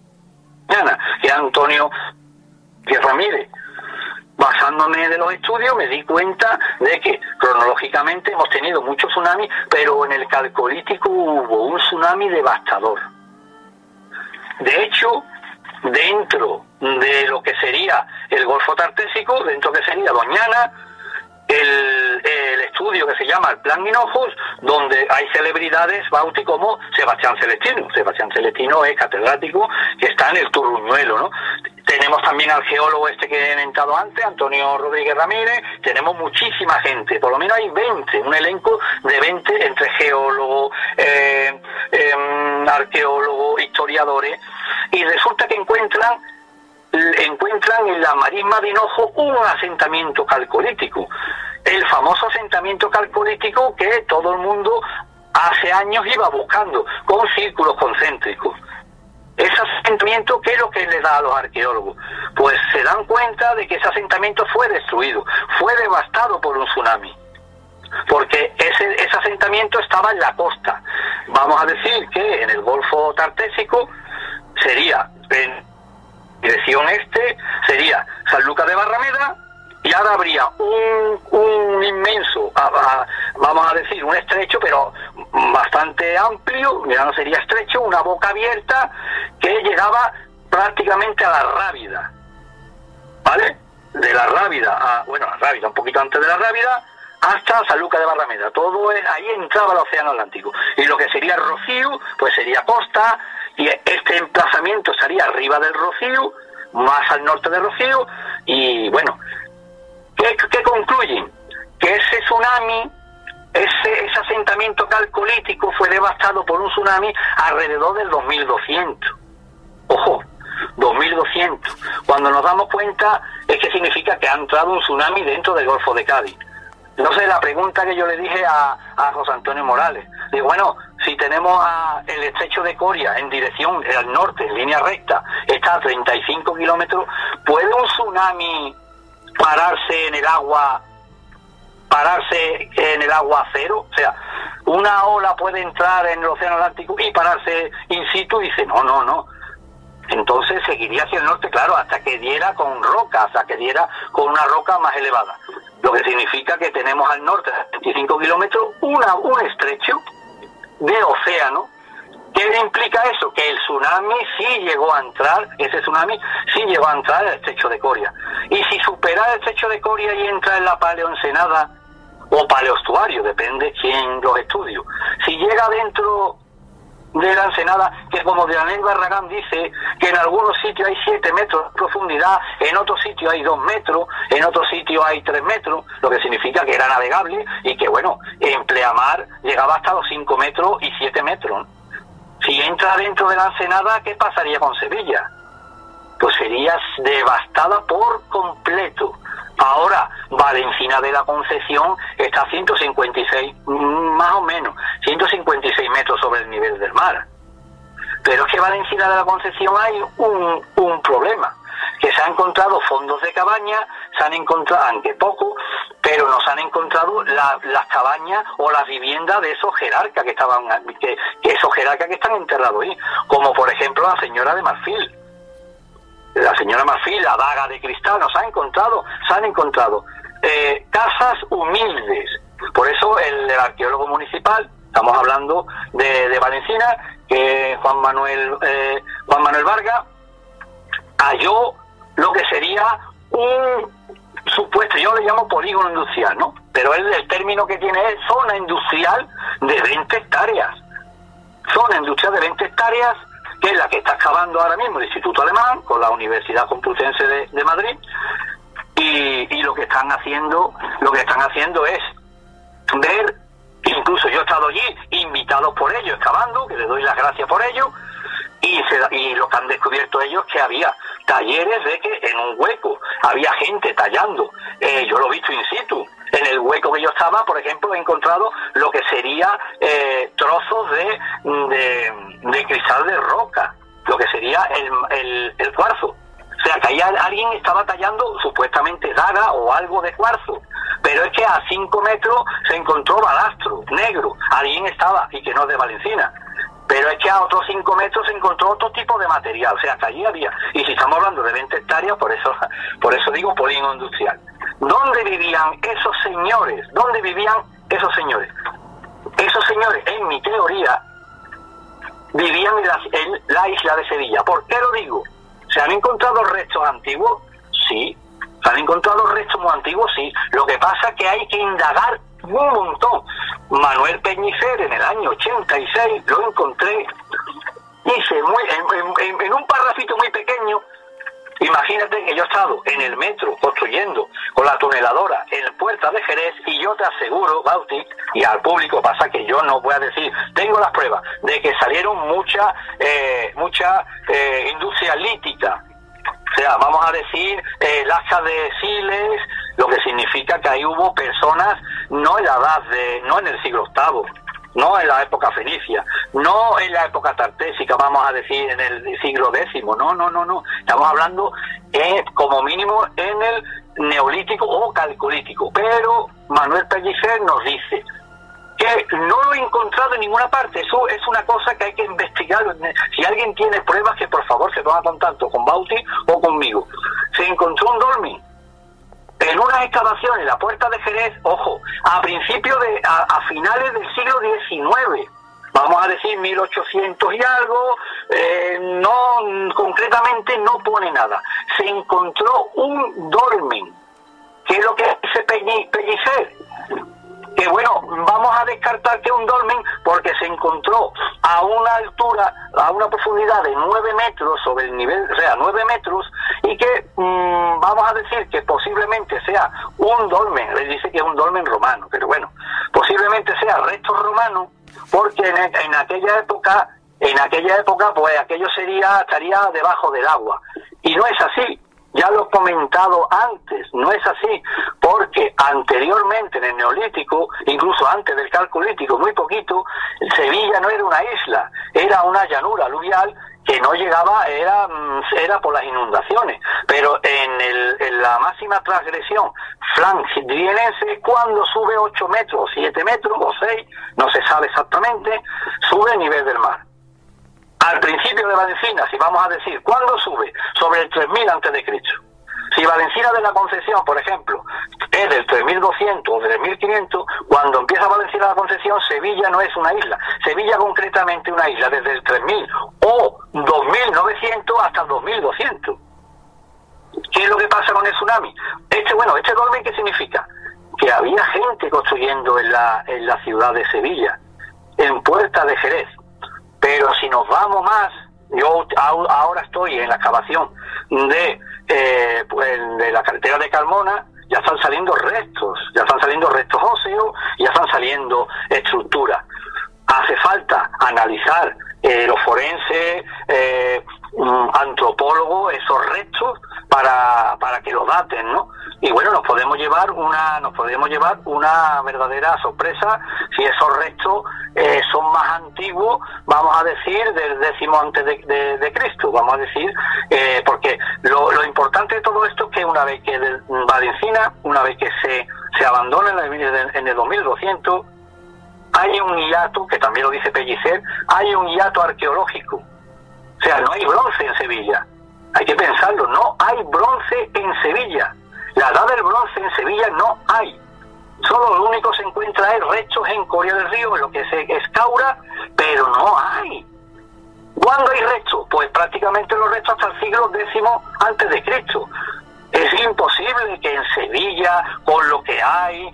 que es Antonio Ramírez. Basándome de los estudios me di cuenta de que cronológicamente hemos tenido muchos tsunamis, pero en el Calcolítico hubo un tsunami devastador. De hecho, dentro de lo que sería el Golfo Tartésico, dentro que sería Doñana, el estudio que se llama el Plan Hinojos, donde hay celebridades bauti como Sebastián Celestino. Sebastián Celestino es catedrático que está en el Turruñuelo, ¿no? Tenemos también al geólogo que he comentado antes, Antonio Rodríguez Ramírez. Tenemos muchísima gente, por lo menos hay 20, un elenco de 20 entre geólogos, arqueólogos, historiadores, y resulta que encuentran en la marisma de Hinojo un asentamiento calcolítico, el famoso asentamiento calcolítico que todo el mundo hace años iba buscando con círculos concéntricos. Ese asentamiento, ¿qué es lo que le da a los arqueólogos? Pues se dan cuenta de que ese asentamiento fue destruido, fue devastado por un tsunami, porque ese asentamiento estaba en la costa. Vamos a decir que en el Golfo Tartésico sería, en dirección este, sería Sanlúcar de Barrameda, y ahora habría un inmenso, vamos a decir, un estrecho, pero bastante amplio, ya no sería estrecho, una boca abierta que llegaba prácticamente a la Rábida, ¿vale? De la Rábida a, bueno, la Rábida, un poquito antes de la Rábida, hasta Sanlúcar de Barrameda. Todo ahí entraba el Océano Atlántico. Y lo que sería el Rocío, pues sería costa, y este emplazamiento estaría arriba del Rocío, más al norte del Rocío, y bueno, ¿qué concluyen? Que ese tsunami, ese asentamiento calcolítico fue devastado por un tsunami alrededor del 2200. Ojo, 2200. Cuando nos damos cuenta es que significa que ha entrado un tsunami dentro del Golfo de Cádiz. No sé, la pregunta que yo le dije a José Antonio Morales, digo, bueno, si tenemos el estrecho de Coria en dirección al norte, en línea recta, está a 35 kilómetros, ¿puede un tsunami pararse en el agua cero? O sea, una ola puede entrar en el Océano Atlántico y pararse in situ, y dice, no. Entonces seguiría hacia el norte, claro, hasta que diera con roca, hasta que diera con una roca más elevada. Lo que significa que tenemos al norte, a 25 kilómetros, un estrecho de océano. ¿Qué implica eso? Que el tsunami sí llegó a entrar, ese tsunami sí llegó a entrar en el estrecho de Coria. Y si supera el estrecho de Coria y entra en la paleoensenada o paleoestuario, depende quién los estudie. Si llega dentro de la ensenada, que como Daniel Barragán dice, que en algunos sitios hay 7 metros de profundidad, en otros sitios hay 2 metros, en otros sitios hay 3 metros, lo que significa que era navegable y que, bueno, en pleamar llegaba hasta los 5 metros y 7 metros. Si entra dentro de la ensenada, ¿qué pasaría con Sevilla? Pues sería devastada por completo. Ahora, Valencina de la Concepción está a 156, más o menos, 156 metros sobre el nivel del mar. Pero es que Valencina de la Concepción hay un problema, que se han encontrado fondos de cabaña, se han encontrado, aunque poco, pero no se han encontrado las cabañas o las viviendas de esos jerarcas que estaban, que esos jerarcas que están enterrados ahí, como por ejemplo la señora de Marfil. La señora Marfil, la daga de cristal, se han encontrado casas humildes. Por eso el arqueólogo municipal, estamos hablando de Valencina, que Juan Manuel Vargas, halló lo que sería un supuesto, yo le llamo polígono industrial, ¿no? Pero el término que tiene es zona industrial de 20 hectáreas. Zona industrial de 20 hectáreas, que es la que está excavando ahora mismo el Instituto Alemán con la Universidad Complutense de Madrid, y lo que están haciendo es ver, incluso yo he estado allí invitados por ellos excavando, que les doy las gracias por ello, y lo que han descubierto ellos es que había talleres de que en un hueco había gente tallando. Yo lo he visto in situ. En el hueco que yo estaba, por ejemplo, he encontrado lo que sería trozos de cristal de roca, lo que sería el cuarzo. O sea, que ahí alguien estaba tallando supuestamente daga o algo de cuarzo. Pero es que a 5 metros se encontró balastro negro. Alguien estaba, y que no es de Valencina. Pero es que a otros 5 metros se encontró otro tipo de material. O sea, que allí había. Y si estamos hablando de 20 hectáreas, por eso digo polígono industrial. ¿Dónde vivían esos señores? ¿Dónde vivían esos señores? Esos señores, en mi teoría, vivían en la isla de Sevilla. ¿Por qué lo digo? ¿Se han encontrado restos antiguos? Sí. ¿Se han encontrado restos muy antiguos? Sí. Lo que pasa es que hay que indagar un montón. Manuel Peñicer, en el año 86, lo encontré, dice en un parrafito muy pequeño. Imagínate que yo he estado en el metro construyendo con la tuneladora en Puerta de Jerez, y yo te aseguro, Bauti, y al público, pasa que yo no voy a decir, tengo las pruebas de que salieron mucha industria lítica. O sea, vamos a decir, lascas de Siles, lo que significa que ahí hubo personas, no en el siglo VIII, no en la época fenicia, no en la época tartésica, vamos a decir en el siglo X, no, estamos hablando como mínimo en el neolítico o calcolítico. Pero Manuel Pellicer nos dice que no lo he encontrado en ninguna parte. Eso es una cosa que hay que investigar. Si alguien tiene pruebas, que por favor se ponga en contacto con Bauti o conmigo. Se encontró un dolmen en unas excavaciones en la Puerta de Jerez, ojo, a finales del siglo XIX, vamos a decir 1800 y algo, no, concretamente no pone nada. Se encontró un dolmen, que es lo que dice Pellicer, que bueno, vamos a descartar que es un dolmen porque se encontró a una altura, a una profundidad de 9 metros sobre el nivel, o sea, 9 metros, y que vamos a decir que posiblemente sea un dolmen. Le dice que es un dolmen romano, pero bueno, posiblemente sea resto romano, porque en aquella época pues aquello estaría debajo del agua, y no es así. Ya lo he comentado antes, no es así, porque anteriormente en el Neolítico, incluso antes del Calcolítico, muy poquito, Sevilla no era una isla, era una llanura aluvial que no llegaba, era por las inundaciones. Pero en la máxima transgresión flandriense, cuando sube 8 metros, 7 metros o 6, no se sabe exactamente, sube el nivel del mar. Al principio de Valencina, si vamos a decir, ¿cuándo sube? Sobre el 3000 a.C. Si Valencina de la Concepción, por ejemplo, es del 3200 o del 3500, cuando empieza Valencina de la Concepción, Sevilla no es una isla. Sevilla concretamente una isla desde el 3000 o 2900 hasta el 2200. ¿Qué es lo que pasa con el tsunami? Este dolmen, ¿qué significa? Que había gente construyendo en la ciudad de Sevilla, en Puerta de Jerez. Pero si nos vamos más, yo ahora estoy en la excavación de la carretera de Carmona, ya están saliendo restos óseos, ya están saliendo estructuras. Hace falta analizar los forenses, antropólogos, esos restos para que los daten, ¿no? Y bueno, nos podemos llevar una verdadera sorpresa si esos restos son más antiguos, vamos a decir, del 10 antes de Cristo, vamos a decir, porque lo importante de todo esto es que una vez que Valencina, una vez que se abandona en el 2200, hay un hiato, que también lo dice Pellicer, hay un hiato arqueológico. O sea, no hay bronce en Sevilla. Hay que pensarlo, no hay bronce en Sevilla. La edad del bronce en Sevilla no hay. Solo lo único que se encuentra es restos en Coria del Río, en lo que se escaura, pero no hay. ¿Cuándo hay restos? Pues prácticamente los restos hasta el siglo X antes de Cristo. Es imposible que en Sevilla, con lo que hay,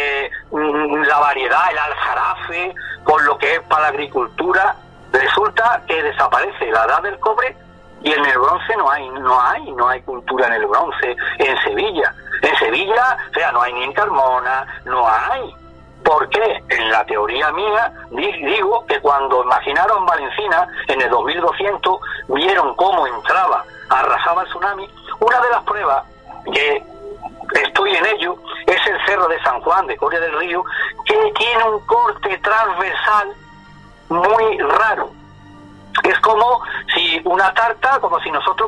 la variedad, el aljarafe, con lo que es para la agricultura, resulta que desaparece la edad del cobre y en el bronce no hay cultura en el bronce en Sevilla. En Sevilla, o sea, no hay ni en Carmona, no hay. ¿Por qué? En la teoría mía digo que cuando imaginaron Valencina en el 2200, vieron cómo entraba, arrasaba el tsunami. Una de las pruebas que estoy en ello es el Cerro de San Juan de Coria del Río, que tiene un corte transversal muy raro. Es como si una tarta, como si nosotros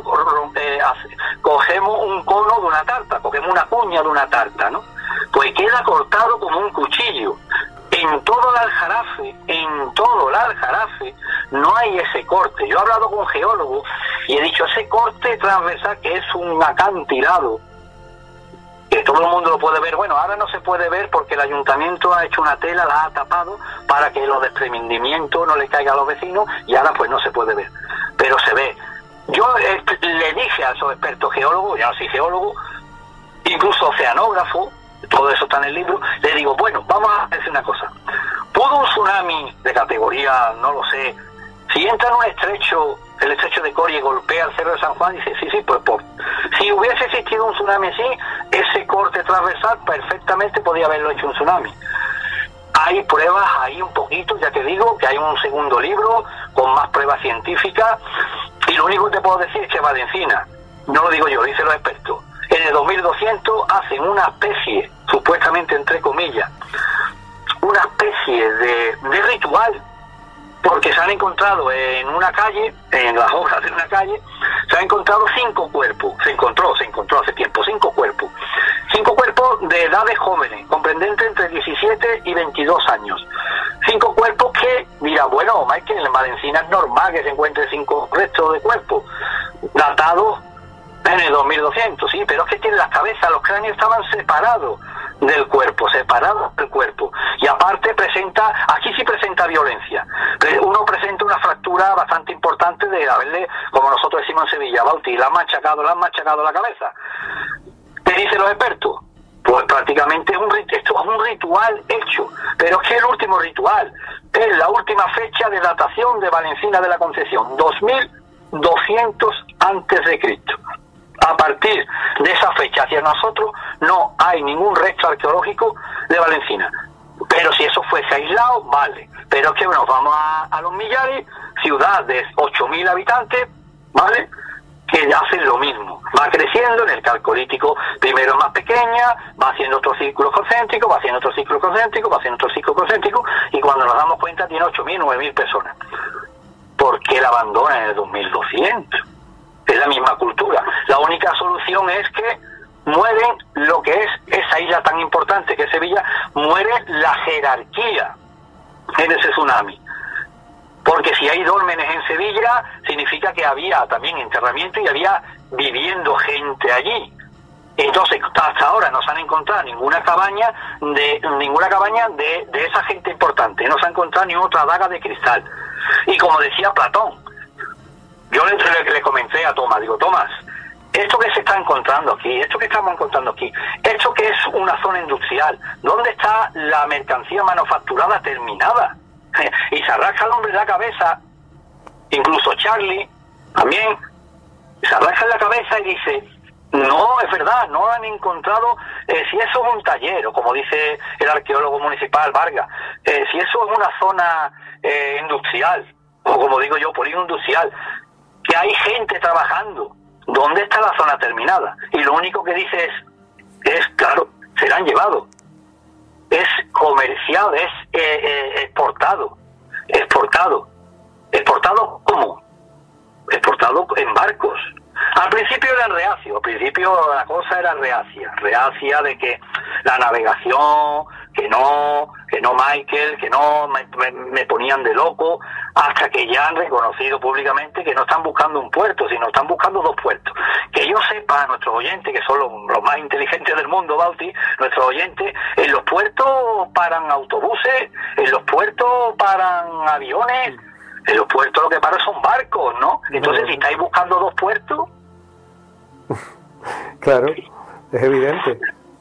cogemos un cono de una tarta, cogemos una cuña de una tarta, ¿no? Pues queda cortado como un cuchillo. En todo el aljarafe no hay ese corte. Yo he hablado con geólogos y he dicho, ese corte transversal que es un acantilado, que todo el mundo lo puede ver. Bueno, ahora no se puede ver porque el ayuntamiento ha hecho una tela, la ha tapado para que los desprendimientos no le caigan a los vecinos, y ahora pues no se puede ver, pero se ve. Yo le dije a esos expertos geólogos, ya no soy geólogo, incluso oceanógrafo, todo eso está en el libro, le digo, bueno, vamos a decir una cosa. ¿Pudo un tsunami de categoría, no lo sé, si entra en un estrecho, el estrecho de Coria, y golpea el Cerro de San Juan? Dice, sí, pues si hubiese existido un tsunami así, ese corte transversal perfectamente podía haberlo hecho un tsunami. Hay pruebas ahí un poquito, ya te digo, que hay un segundo libro con más pruebas científicas, y lo único que te puedo decir es que Valencina, no lo digo yo, lo dicen los expertos, en el 2200 hacen una especie, supuestamente entre comillas, una especie de ritual, porque se han encontrado en una calle, en las obras de una calle, se han encontrado 5 cuerpos, se encontró hace tiempo 5 cuerpos de edades jóvenes, comprendentes entre 17 y 22 años. 5 cuerpos que, mira, bueno, Michael, en Valencina es normal que se encuentren 5 restos de cuerpos, datados en el 2200, sí, pero es que tienen las cabezas, los cráneos estaban separados del cuerpo, y aparte aquí sí presenta violencia. Uno presenta una fractura bastante importante de haberle, como nosotros decimos en Sevilla, Bauti, le han machacado la cabeza. ¿Qué dicen los expertos? Pues prácticamente esto es un ritual hecho, pero es que el último ritual es la última fecha de datación de Valencina de la Concepción, 2200 antes de Cristo. A partir de esa fecha hacia nosotros no hay ningún resto arqueológico de Valencina. Pero si eso fuese aislado, vale. Pero es que bueno, vamos a Los Millares, ciudad de 8.000 habitantes, ¿vale?, que hacen lo mismo. Va creciendo en el calcolítico, primero es más pequeña, va haciendo otro círculo concéntrico, va haciendo otro círculo concéntrico, va haciendo otro círculo concéntrico, y cuando nos damos cuenta tiene 8.000, 9.000 personas. ¿Por qué la abandonan en el 2200? Es la misma cultura. La única solución es que mueren lo que es esa isla tan importante que es Sevilla, muere la jerarquía en ese tsunami. Porque si hay dólmenes en Sevilla, significa que había también enterramiento y había viviendo gente allí. Entonces, hasta ahora no se han encontrado ninguna cabaña de esa gente importante. No se ha encontrado ni otra daga de cristal. Y como decía Platón, yo le comenté a Tomás, digo, Tomás, esto que se está encontrando aquí, esto que estamos encontrando aquí, esto que es una zona industrial, ¿dónde está la mercancía manufacturada terminada? Y se arrasca el hombre la cabeza, incluso Charlie también, se arrasca la cabeza y dice, no, es verdad, no han encontrado, si eso es un taller, o como dice el arqueólogo municipal Vargas, si eso es una zona industrial, o como digo yo, polígono industrial, que hay gente trabajando, ¿dónde está la zona terminada? Y lo único que dice es claro, serán llevados. Es comercial, es exportado. ¿Exportado cómo? Exportado en barcos. Al principio eran reacios, al principio la cosa era reacia de que la navegación, que no Michael, que no me ponían de loco, hasta que ya han reconocido públicamente que no están buscando un puerto, sino están buscando 2 puertos. Que yo sepa, nuestros oyentes, que son los más inteligentes del mundo, Bauti, nuestros oyentes, en los puertos paran autobuses, en los puertos paran aviones, en los puertos lo que paran son barcos, ¿no? Entonces, si estáis buscando 2 puertos... Claro, es evidente.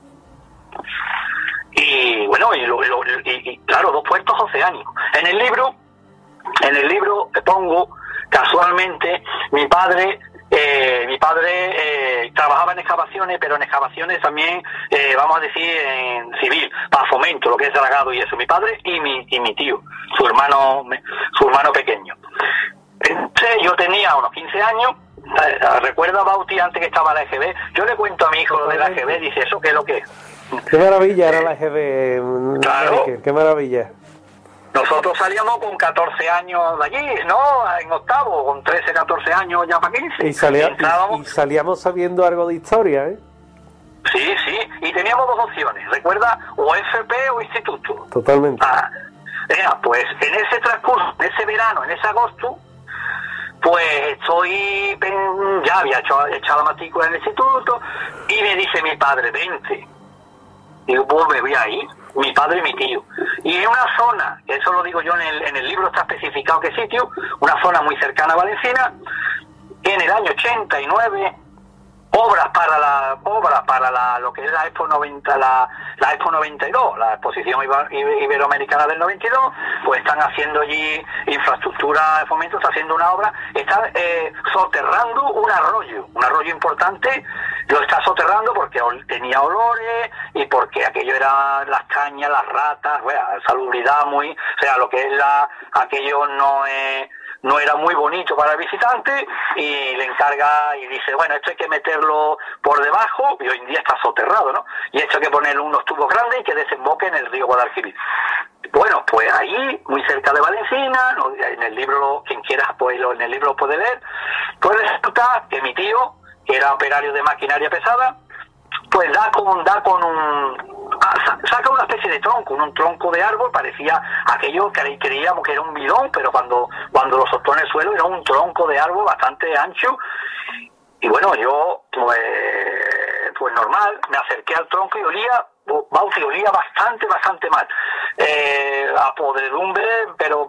Y bueno, y claro, 2 puertos oceánicos. En el libro pongo, casualmente, mi padre trabajaba en excavaciones, pero en excavaciones también, vamos a decir, en civil, para fomento, lo que es dragado y eso. Mi padre y mi tío, su hermano pequeño. Entonces, yo tenía unos 15 años. ¿Recuerda, Bauti, antes que estaba la EGB? Yo le cuento a mi hijo lo de la EGB, dice, ¿eso qué es lo que es? Qué maravilla era la EGB. Claro. Qué maravilla. Nosotros salíamos con 14 años de allí, ¿no? En octavo, con 13, 14 años ya para 15. Y salíamos sabiendo algo de historia, ¿eh? Sí, y teníamos 2 opciones, ¿recuerda? O FP o instituto. Totalmente. Pues en ese transcurso, en ese verano, en ese agosto, pues ya había echado la matrícula en el instituto, y me dice mi padre, vente. Digo, pues me voy ahí, mi padre y mi tío. Y en una zona, eso lo digo yo en el libro, está especificado qué sitio, una zona muy cercana a Valencina, en el año 89, obras para lo que es la Expo 90, la Expo 92, la exposición iberoamericana del 92, pues están haciendo allí infraestructura de fomento, está haciendo una obra, está soterrando un arroyo importante, lo está soterrando porque tenía olores y porque aquello era las cañas, las ratas, bueno, salubridad muy, o sea, lo que es aquello no era muy bonito para el visitante, y le encarga y dice, bueno, esto hay que meterlo por debajo, y hoy en día está soterrado, ¿no? Y esto hay que poner unos tubos grandes y que desemboque en el río Guadalquivir. pues ahí, muy cerca de Valencina, en el libro, quien quiera, pues en el libro lo puede leer, pues resulta que mi tío, que era operario de maquinaria pesada, pues saca una especie de tronco, un tronco de árbol, parecía aquello que creíamos que era un bidón, pero cuando lo soltó en el suelo era un tronco de árbol bastante ancho. Y bueno, yo pues normal, me acerqué al tronco y olía bastante mal, a podredumbre, pero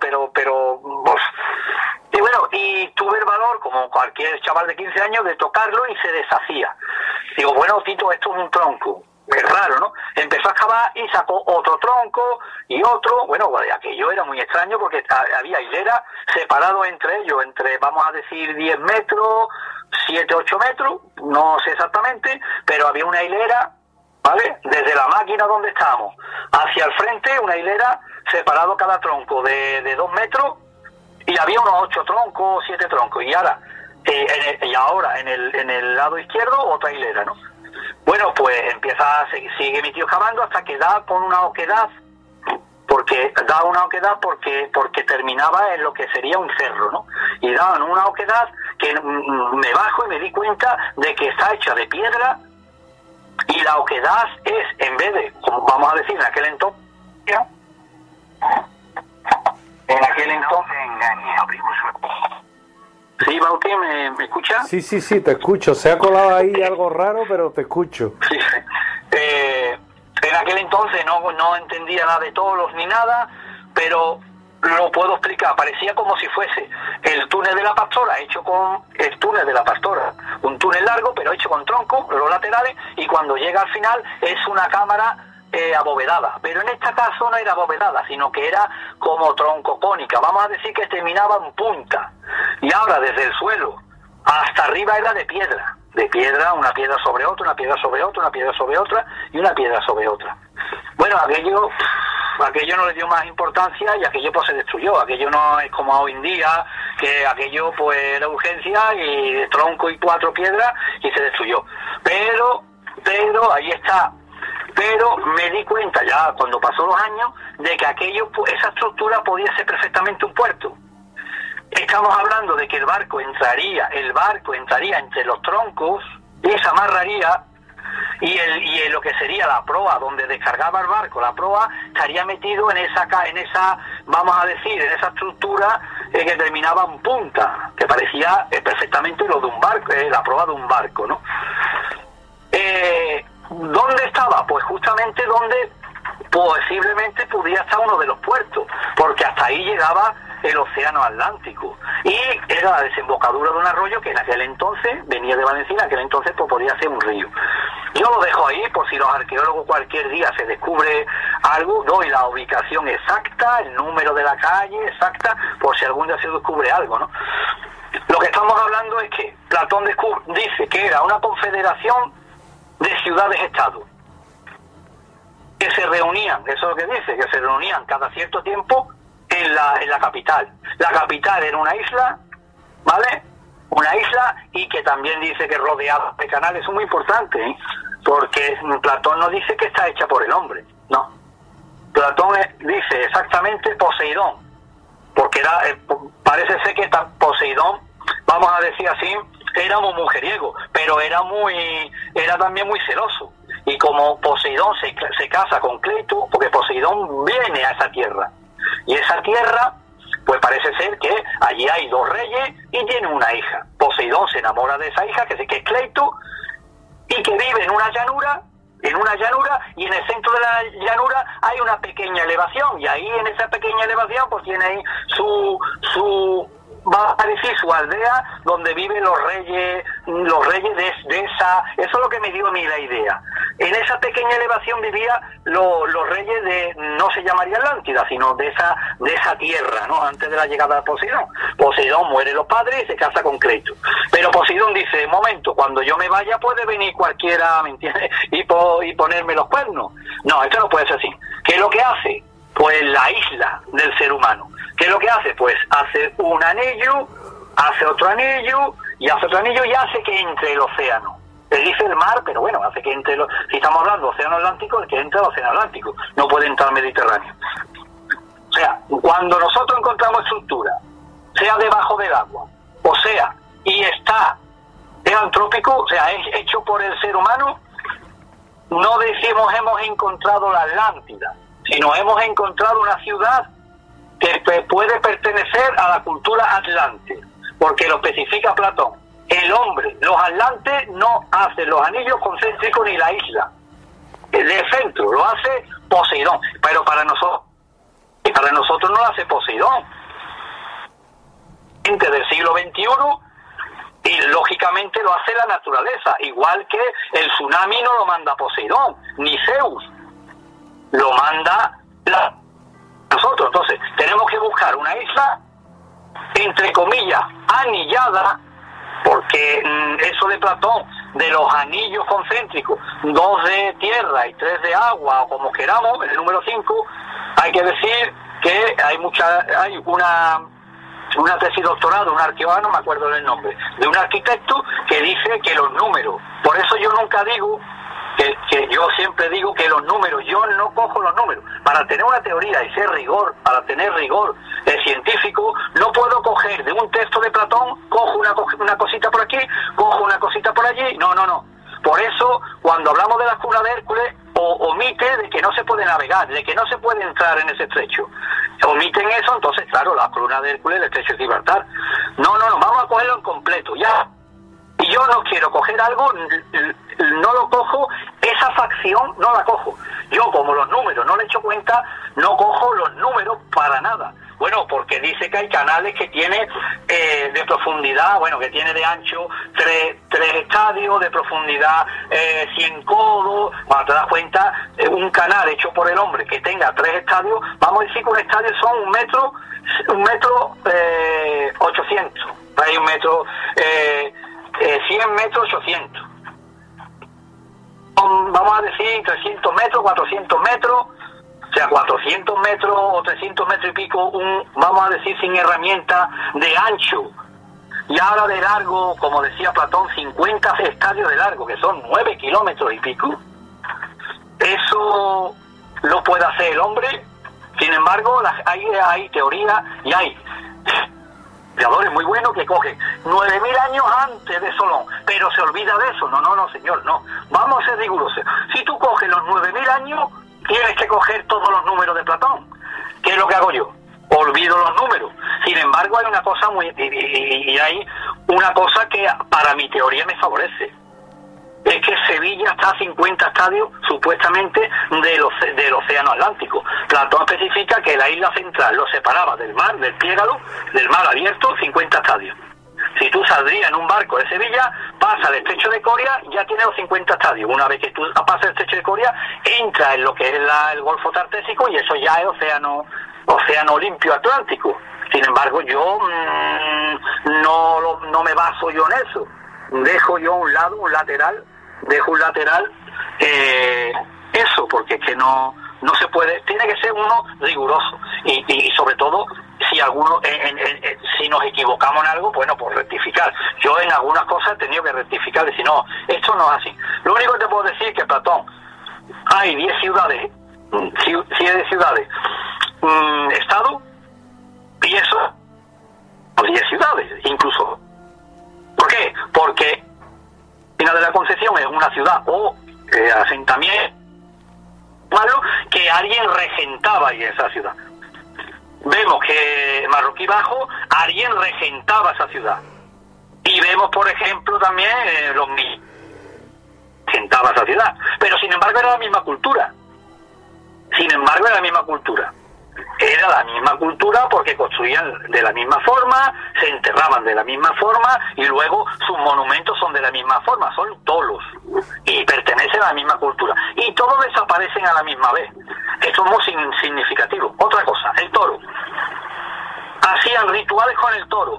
y bueno, y tuve el valor, como cualquier chaval de 15 años, de tocarlo y se deshacía. Digo, bueno, Tito, esto es un tronco. Es raro, ¿no? Empezó a excavar y sacó otro tronco y otro. Bueno, aquello era muy extraño porque había hilera separado entre ellos, vamos a decir, 10 metros, 7, 8 metros, no sé exactamente, pero había una hilera, ¿vale? Desde la máquina donde estábamos hacia el frente, una hilera separado cada tronco de 2 metros, y había unos 8 troncos, 7 troncos, y ahora en el lado izquierdo otra hilera, ¿no? Bueno, pues sigue mi tío excavando hasta que da con una oquedad, porque terminaba en lo que sería un cerro, ¿no? Y daban una oquedad que me bajo y me di cuenta de que está hecha de piedra, y la oquedad es, en vez de, como vamos a decir, en aquel entonces, ¿Sí, Bauti, me escucha? Sí, te escucho. Se ha colado ahí algo raro, pero te escucho. Sí. En aquel entonces no entendía nada de toros ni nada, pero lo puedo explicar. Parecía como si fuese el túnel de la Pastora, un túnel largo, pero hecho con troncos, los laterales, y cuando llega al final es una cámara abovedada, pero en este caso no era abovedada, sino que era como troncocónica, vamos a decir que terminaba en punta, y ahora desde el suelo hasta arriba era de piedra, una piedra sobre otra, una piedra sobre otra, una piedra sobre otra y una piedra sobre otra. Bueno, aquello no le dio más importancia y aquello pues se destruyó. Aquello no es como hoy en día, que aquello pues era urgencia y tronco y 4 piedras y se destruyó. Pero ahí está. Pero me di cuenta ya cuando pasó los años de que esa estructura podía ser perfectamente un puerto. Estamos hablando de que el barco entraría entre los troncos y se amarraría, y lo que sería la proa donde descargaba el barco, la proa estaría metido en esa vamos a decir, en esa estructura que terminaba en punta, que parecía perfectamente lo de un barco, la proa de un barco, ¿no? ¿Dónde estaba? Pues justamente donde posiblemente pudiera estar uno de los puertos, porque hasta ahí llegaba el océano Atlántico, y era la desembocadura de un arroyo que en aquel entonces venía de Valencina, en aquel entonces pues podía ser un río. Yo lo dejo ahí por si los arqueólogos cualquier día se descubre algo, doy la ubicación exacta, el número de la calle exacta, por si algún día se descubre algo, ¿no? Lo que estamos hablando es que Platón dice que era una confederación de ciudades-estado que se reunían, eso es lo que dice, que se reunían cada cierto tiempo en la capital. La capital era una isla, ¿vale? Una isla, y que también dice que rodeada de canales. Es muy importante, ¿eh? Porque Platón no dice que está hecha por el hombre, no. Platón dice exactamente Poseidón, porque parece ser que Poseidón, vamos a decir así, era muy mujeriego, pero era también muy celoso. Y como Poseidón se casa con Cleito, porque Poseidón viene a esa tierra, y esa tierra, pues parece ser que allí hay 2 reyes y tiene una hija. Poseidón se enamora de esa hija, que es Cleito, y que vive en una llanura, y en el centro de la llanura hay una pequeña elevación, y ahí en esa pequeña elevación pues tiene ahí va a decir su aldea donde viven los reyes de esa. Eso es lo que me dio a mí la idea. En esa pequeña elevación vivían los reyes de, no se llamaría Atlántida, sino de esa tierra, ¿no? Antes de la llegada de Poseidón. Poseidón muere los padres y se casa con Cleito. Pero Poseidón dice, momento, cuando yo me vaya puede venir cualquiera, ¿me entiendes? Y ponerme los cuernos. No, esto no puede ser así. ¿Qué es lo que hace? Pues la isla del ser humano. ¿Qué es lo que hace? Pues hace un anillo, hace otro anillo, y hace otro anillo, y hace que entre el océano. Se dice el mar, pero bueno, hace que entre si estamos hablando de océano Atlántico, el que entra al océano Atlántico. No puede entrar al Mediterráneo. sea, cuando nosotros encontramos estructura, sea debajo del agua, o sea, y es antrópico, o sea, es hecho por el ser humano, no decimos hemos encontrado la Atlántida, sino hemos encontrado una ciudad que puede pertenecer a la cultura atlante, porque lo especifica Platón. El hombre, los atlantes no hacen los anillos concéntricos ni la isla del centro, lo hace Poseidón, pero para nosotros no lo hace Poseidón. Del siglo XXI, y lógicamente lo hace la naturaleza, igual que el tsunami no lo manda Poseidón ni Zeus, lo manda nosotros. Entonces tenemos que buscar una isla entre comillas anillada, porque eso de Platón, de los anillos concéntricos, 2 de tierra y 3 de agua, o como queramos, el número 5, hay que decir que hay una tesis doctorado, un arqueólogo, no me acuerdo del nombre, de un arquitecto que dice que los números, por eso yo nunca digo, que yo siempre digo que los números, yo no cojo los números, para tener una teoría y ser rigor, para tener rigor científico, no puedo coger de un texto de Platón, cojo una cosita por aquí, cojo una cosita por allí, no. Por eso, cuando hablamos de la cuna de Hércules, omite de que no se puede navegar, de que no se puede entrar en ese estrecho. Omiten eso, entonces, claro, la columna de Hércules, el estrecho de Gibraltar. No, vamos a cogerlo en completo, ya. Y yo no quiero coger algo, no lo cojo, esa facción no la cojo. Yo, como los números no le echo cuenta, no cojo los números para nada. Bueno, porque dice que hay canales que tiene de profundidad, que tiene de ancho 3 estadios, de profundidad 100 codos. Cuando te das cuenta, un canal hecho por el hombre que tenga 3 estadios, vamos a decir que un estadio son 1 metro 800, hay 1 metro 100 metros 800. Vamos a decir 300 metros, 400 metros, o sea, 400 metros o 300 metros y pico, vamos a decir sin herramienta de ancho. Y ahora de largo, como decía Platón, 50 estadios de largo, que son 9 kilómetros y pico. Eso lo puede hacer el hombre. Sin embargo, hay teoría y hay creadores muy buenos que cogen 9.000 años antes de Solón, pero se olvida de eso. No, señor, no. Vamos a ser rigurosos. Si tú coges los 9.000 años, tienes que coger todos los números de Platón. ¿Qué es lo que hago yo? Olvido los números. Sin embargo, hay una cosa hay una cosa que para mi teoría me favorece. Es que Sevilla está a 50 estadios, supuestamente, del océano Atlántico. Platón especifica que la isla central lo separaba del mar, del Piégalo, del mar abierto, 50 estadios. Si tú saldrías en un barco de Sevilla, pasa el estrecho de Coria, ya tiene los 50 estadios. Una vez que tú pasas el estrecho de Coria, entra en lo que es el Golfo Tartésico y eso ya es océano limpio Atlántico. Sin embargo, yo no me baso yo en eso. Dejo yo un lateral, eso, porque es que no se puede, tiene que ser uno riguroso y sobre todo si si nos equivocamos en algo, bueno, pues rectificar. Yo en algunas cosas he tenido que rectificar, decir, no, esto no es así. Lo único que te puedo decir es que Platón, hay 10 ciudades, 7 ciudades, estado, y eso, 10 ciudades, incluso. ¿Por qué? Porque Final de la Concepción es una ciudad o asentamiento malo que alguien regentaba ahí esa ciudad. Vemos que Marroquí Bajo, alguien regentaba esa ciudad. Y vemos, por ejemplo, también los regentaba esa ciudad. Pero sin embargo era la misma cultura. Era la misma cultura porque construían de la misma forma, se enterraban de la misma forma y luego sus monumentos son de la misma forma, son tolos y pertenecen a la misma cultura. Y todos desaparecen a la misma vez. Esto es muy significativo. Otra cosa, el toro. Hacían rituales con el toro.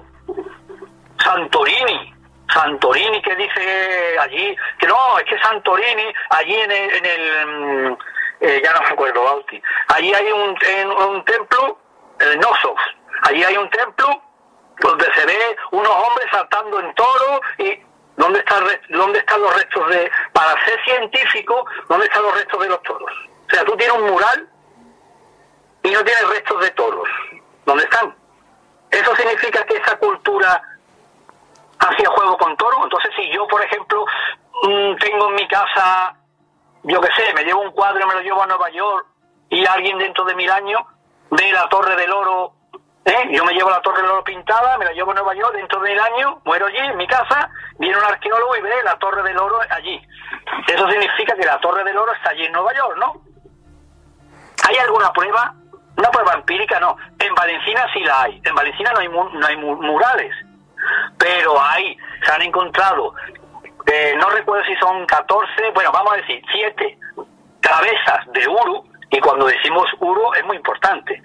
Santorini que dice allí, que no, es que Santorini, allí en el ya no me acuerdo, Bauti. Allí hay un templo, el Knossos. Allí hay un templo donde se ve unos hombres saltando en toro y ¿dónde están los restos para ser científico, dónde están los restos de los toros? O sea, tú tienes un mural y no tiene restos de toros. ¿Dónde están? ¿Eso significa que esa cultura hacía juego con toros? Entonces, si yo, por ejemplo, tengo en mi casa, yo qué sé, me llevo un cuadro y me lo llevo a Nueva York, y alguien dentro de 1000 años ve la Torre del Oro, yo me llevo la Torre del Oro pintada, me la llevo a Nueva York, dentro de 1000 años, muero allí, en mi casa, viene un arqueólogo y ve la Torre del Oro allí. Eso significa que la Torre del Oro está allí en Nueva York, ¿no? ¿Hay alguna prueba? Una prueba empírica, no. En Valencina sí la hay. En Valencina no hay murales. Pero se han encontrado, no recuerdo si son 14, bueno, vamos a decir 7 cabezas de uru, y cuando decimos uru es muy importante.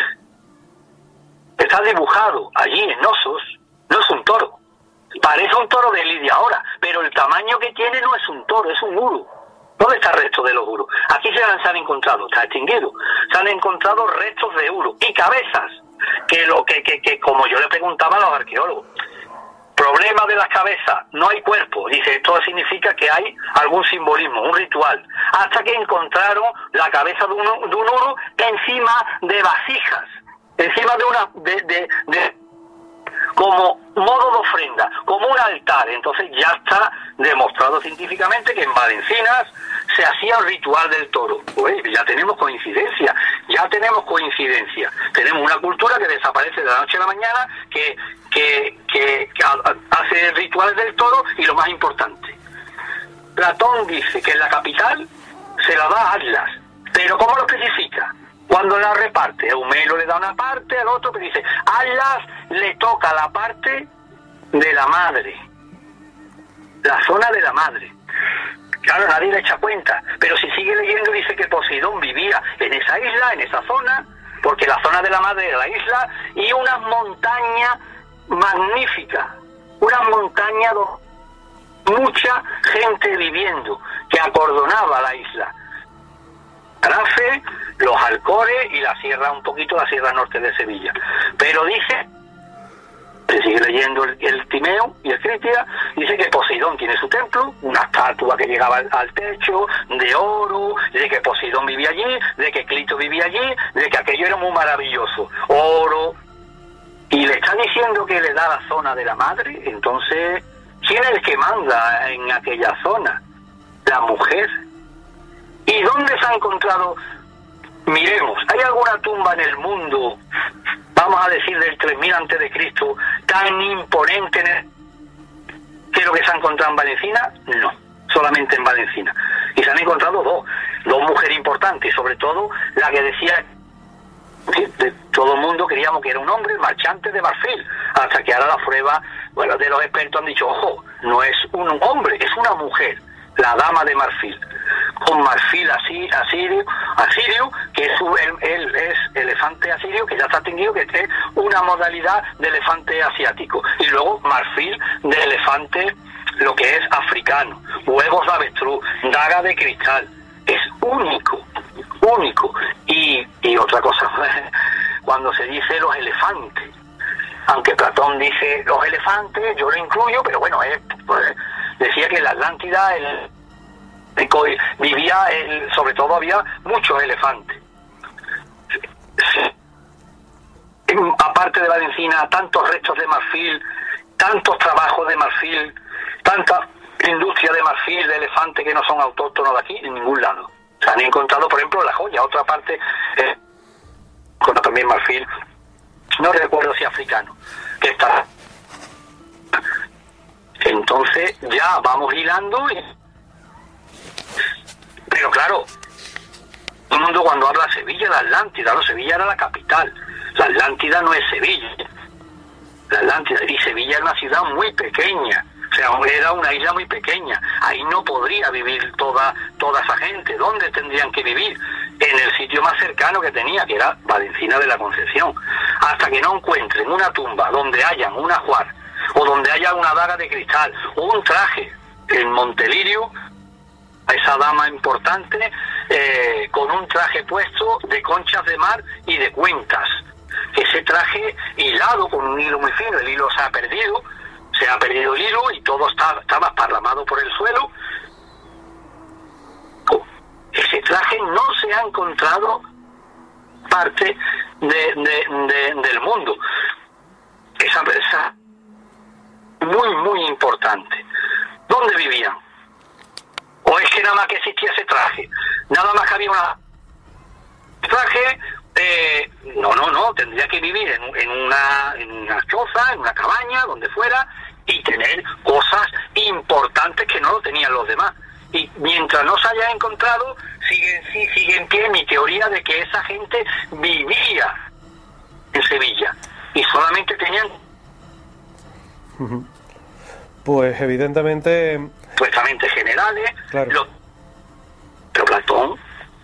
Está dibujado allí en Osos, no es un toro. Parece un toro de lidia ahora, pero el tamaño que tiene no es un toro, es un uru. ¿Dónde está el resto de los urus? Aquí se han encontrado, está extinguido. Se han encontrado restos de uru y cabezas, que como yo le preguntaba a los arqueólogos, problema de las cabezas, no hay cuerpo. Dice, esto significa que hay algún simbolismo, un ritual. Hasta que encontraron la cabeza de un uru encima de vasijas, encima de como modo de ofrenda, como un altar. Entonces ya está demostrado científicamente que en Valencinas se hacía el ritual del toro. Pues ya tenemos coincidencia. Tenemos una cultura que desaparece de la noche a la mañana, que hace rituales del toro, y lo más importante, Platón dice que en la capital se la da a Atlas, pero ¿cómo lo especifica? Cuando la reparte, Eumelo le da una parte al otro, pero dice, Atlas le toca la parte de la madre, la zona de la madre. Claro, nadie le echa cuenta, pero si sigue leyendo dice que Poseidón vivía en esa isla, en esa zona, porque la zona de la madre era la isla, y unas montañas magníficas, unas montañas donde mucha gente viviendo, que acordonaba la isla. Tarafe, los Alcores y la sierra, un poquito la sierra norte de Sevilla. Pero dice, se sigue leyendo el Timeo y el Crítica, dice que Poseidón tiene su templo, una estatua que llegaba al techo, de oro, de que Poseidón vivía allí, de que Clito vivía allí, de que aquello era muy maravilloso, oro, y le está diciendo que le da la zona de la madre. Entonces, ¿quién es el que manda en aquella zona? La mujer. ¿Y dónde se ha encontrado? Miremos, ¿hay alguna tumba en el mundo, vamos a decir del 3000 antes de Cristo, tan imponente que lo que se ha encontrado en Valencina? No, solamente en Valencina. Y se han encontrado dos mujeres importantes, y sobre todo la que decía, todo el mundo queríamos que era un hombre, marchante de marfil, hasta que ahora la prueba, bueno, de los expertos han dicho, ojo, no es un hombre, es una mujer, la dama de marfil, con marfil asirio, que es elefante asirio, que ya está extinguido, que es una modalidad de elefante asiático, y luego marfil de elefante, lo que es africano, huevos de avestruz, daga de cristal. Es único. Y otra cosa, cuando se dice los elefantes, aunque Platón dice los elefantes, yo lo incluyo, pero bueno, decía que en la Atlántida vivía, sobre todo había muchos elefantes. Aparte de Valencina, tantos restos de marfil, tantos trabajos de marfil, tanta industria de marfil, de elefante, que no son autóctonos de aquí, en ningún lado. Se han encontrado, por ejemplo, La Joya, otra parte, con también marfil, no recuerdo si africano, que está. Entonces ya vamos hilando, pero claro, todo el mundo cuando habla de Sevilla, la Atlántida, no, Sevilla era la capital, la Atlántida no es Sevilla, la Atlántida, y Sevilla es una ciudad muy pequeña. O sea, era una isla muy pequeña. Ahí no podría vivir toda esa gente. ¿Dónde tendrían que vivir? En el sitio más cercano que tenía, que era Valencina de la Concepción. Hasta que no encuentren una tumba donde hayan un ajuar, o donde haya una daga de cristal, o un traje en Montelirio, a esa dama importante, con un traje puesto de conchas de mar y de cuentas. Ese traje hilado con un hilo muy fino, el hilo se ha perdido el hilo y todo estaba esparramado por el suelo. Ese traje no se ha encontrado parte del mundo. Esa muy, muy importante. ¿Dónde vivían? ¿O es que nada más que existía ese traje? Nada más que había traje, no, tendría que vivir en una choza, en una cabaña, donde fuera, y tener cosas importantes que no lo tenían los demás. Y mientras no se haya encontrado, sigue en pie mi teoría de que esa gente vivía en Sevilla y solamente tenían... Pues evidentemente... Supuestamente generales, claro. Pero Platón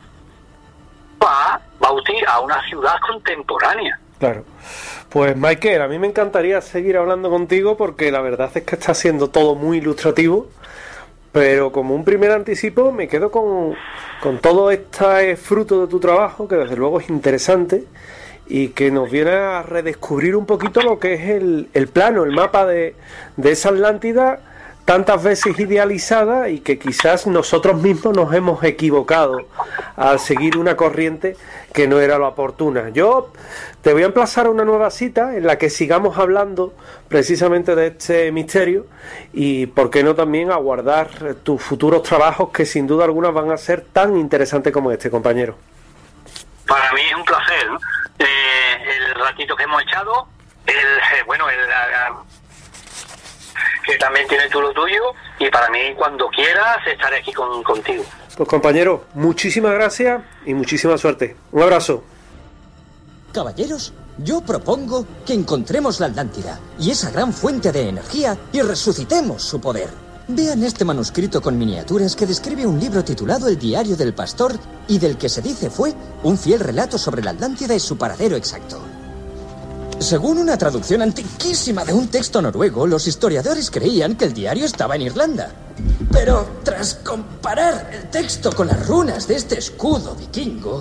va a una ciudad contemporánea. Claro. Pues Michael, a mí me encantaría seguir hablando contigo porque la verdad es que está siendo todo muy ilustrativo, pero como un primer anticipo me quedo con todo este fruto de tu trabajo, que desde luego es interesante y que nos viene a redescubrir un poquito lo que es el plano, el mapa de esa Atlántida tantas veces idealizada y que quizás nosotros mismos nos hemos equivocado al seguir una corriente que no era la oportuna. Yo te voy a emplazar a una nueva cita en la que sigamos hablando precisamente de este misterio y por qué no también aguardar tus futuros trabajos que sin duda alguna van a ser tan interesantes como este, compañero. Para mí es un placer, ¿no? El ratito que hemos echado, que también tienes tú lo tuyo, y para mí cuando quieras estaré aquí contigo. Pues compañero, muchísimas gracias y muchísima suerte. Un abrazo. Caballeros, yo propongo que encontremos la Atlántida y esa gran fuente de energía y resucitemos su poder. Vean este manuscrito con miniaturas que describe un libro titulado El Diario del Pastor y del que se dice fue un fiel relato sobre la Atlántida y su paradero exacto. Según una traducción antiquísima de un texto noruego, los historiadores creían que el diario estaba en Irlanda. Pero tras comparar el texto con las runas de este escudo vikingo,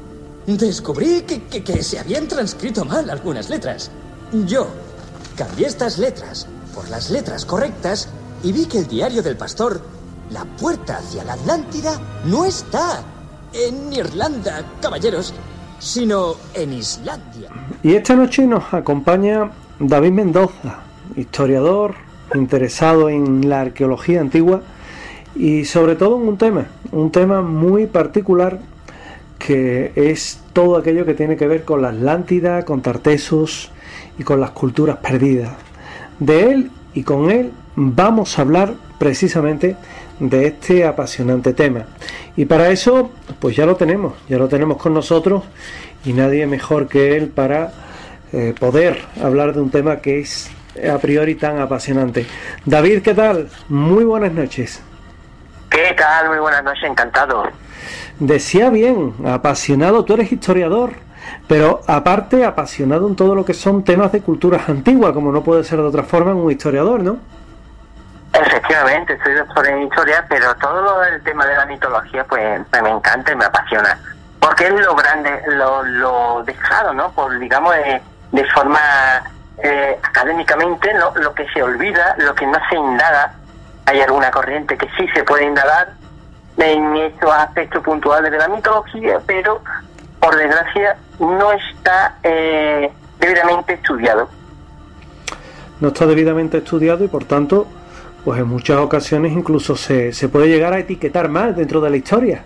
descubrí que se habían transcrito mal algunas letras. Yo cambié estas letras por las letras correctas y vi que el Diario del Pastor, la puerta hacia la Atlántida, no está en Irlanda, caballeros, sino en Islandia. Y esta noche nos acompaña David Mendoza, historiador interesado en la arqueología antigua y sobre todo en un tema muy particular que es todo aquello que tiene que ver con la Atlántida, con Tartessos y con las culturas perdidas. De él y con él vamos a hablar precisamente de este apasionante tema. Y para eso, pues ya lo tenemos con nosotros y nadie mejor que él para poder hablar de un tema que es a priori tan apasionante. David, ¿qué tal? Muy buenas noches. ¿Qué tal? Muy buenas noches, encantado. Decía bien, apasionado, tú eres historiador, pero aparte apasionado en todo lo que son temas de culturas antiguas, como no puede ser de otra forma en un historiador, ¿no? Efectivamente, soy doctor en historia, pero todo el tema de la mitología pues me encanta y me apasiona, porque es lo grande, lo dejado, ¿no? Por, digamos, de forma académicamente, ¿no? Lo que se olvida, lo que no se indaga. Hay alguna corriente que sí se puede indagar en estos aspectos puntuales de la mitología, pero por desgracia no está debidamente estudiado. No está debidamente estudiado y por tanto, pues en muchas ocasiones incluso se puede llegar a etiquetar mal dentro de la historia.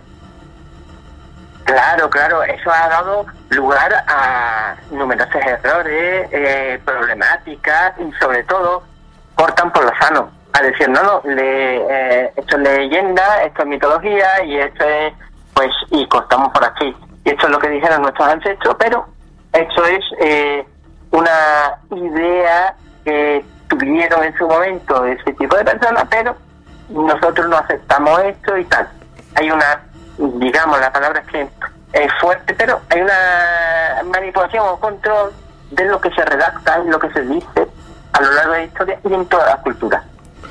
Claro, eso ha dado lugar a numerosos errores, problemáticas y sobre todo cortan por lo sano. A decir, esto es leyenda, esto es mitología y esto es, pues, y cortamos por aquí. Y esto es lo que dijeron nuestros ancestros, pero esto es una idea que tuvieron en su momento ese tipo de personas, pero nosotros no aceptamos esto y tal. Hay una, digamos, la palabra es que es fuerte, pero hay una manipulación o control de lo que se redacta, lo que se dice a lo largo de la historia y en todas las culturas.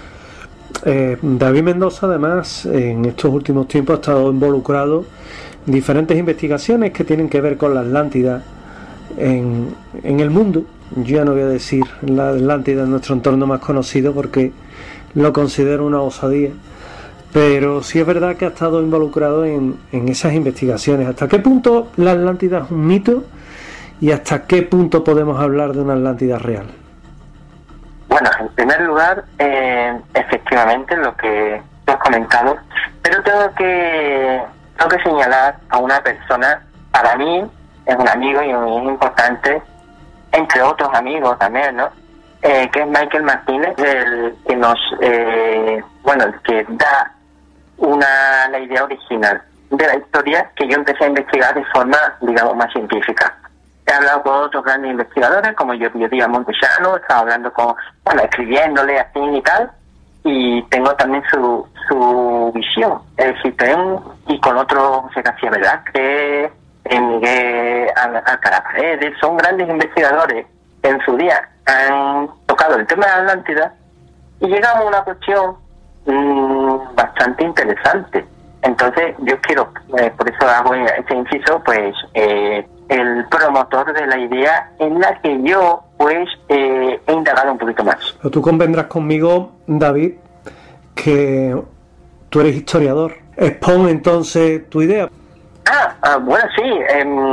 David Mendoza, además, en estos últimos tiempos ha estado involucrado en diferentes investigaciones que tienen que ver con la Atlántida en el mundo. Yo ya no voy a decir la Atlántida en nuestro entorno más conocido porque lo considero una osadía, pero sí es verdad que ha estado involucrado en esas investigaciones. ¿Hasta qué punto la Atlántida es un mito y hasta qué punto podemos hablar de una Atlántida real? Bueno, en primer lugar, efectivamente lo que tú has comentado, pero tengo que señalar a una persona, para mí es un amigo y muy importante, entre otros amigos también, ¿no? Que es Michael Martínez, el que nos, el que da la idea original de la historia que yo empecé a investigar de forma, digamos, más científica. He hablado con otros grandes investigadores, como Díaz Montesano, he estado hablando escribiéndole así y tal, y tengo también su visión, es decir, y con otro José García Velázquez, Miguel Alcaraz Paredes, son grandes investigadores que en su día han tocado el tema de la Atlántida, y llegamos a una cuestión bastante interesante. Entonces yo quiero, por eso hago este inciso, el promotor de la idea en la que yo he indagado un poquito más. Pero tú convendrás conmigo, David, que tú eres historiador. Expon entonces tu idea. Bueno, sí.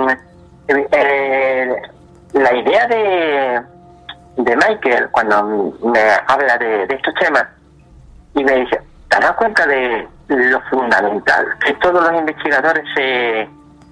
La idea de Michael, cuando me habla de estos temas, y me dice, ¿te das cuenta de lo fundamental? Que todos los investigadores se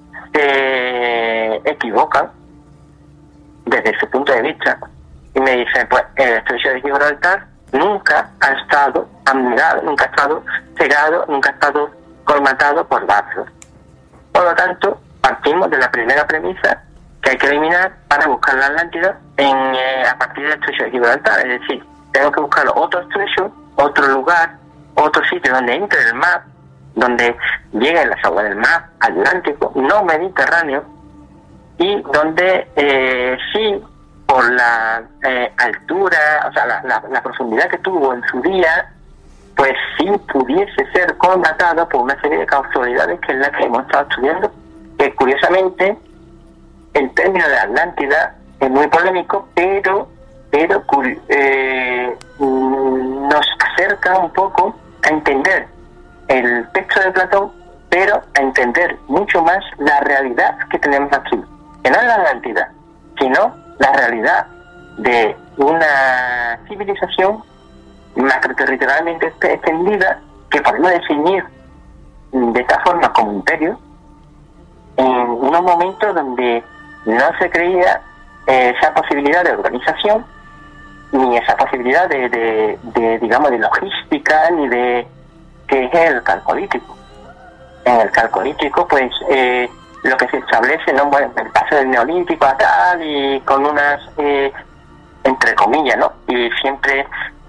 equivocan desde su punto de vista. Y me dice, pues el estrecho de Gibraltar nunca ha estado amurallado, nunca ha estado cegado, nunca ha estado colmatado por barcos. Por lo tanto, partimos de la primera premisa que hay que eliminar para buscar la Atlántida a partir del estrecho de Gibraltar. Es decir, tengo que buscar otro estrecho, otro lugar, otro sitio donde entre el mar, donde lleguen las aguas del mar Atlántico, no Mediterráneo, y donde sí, por la altura, o sea, la profundidad que tuvo en su día, pues sí pudiese ser constatado por una serie de causalidades que es la que hemos estado estudiando, que curiosamente el término de Atlántida es muy polémico, pero nos acerca un poco a entender el texto de Platón, pero a entender mucho más la realidad que tenemos aquí, que no es la Atlántida, sino la realidad de una civilización macroterritorialmente extendida que podemos definir de esta forma como imperio, en unos momentos donde no se creía esa posibilidad de organización, ni esa posibilidad de logística, ni de que es el calcolítico. En el calcolítico, pues, lo que se establece, ¿no? Bueno, el paso del neolítico a tal, y con unas, entre comillas, ¿no? Y siempre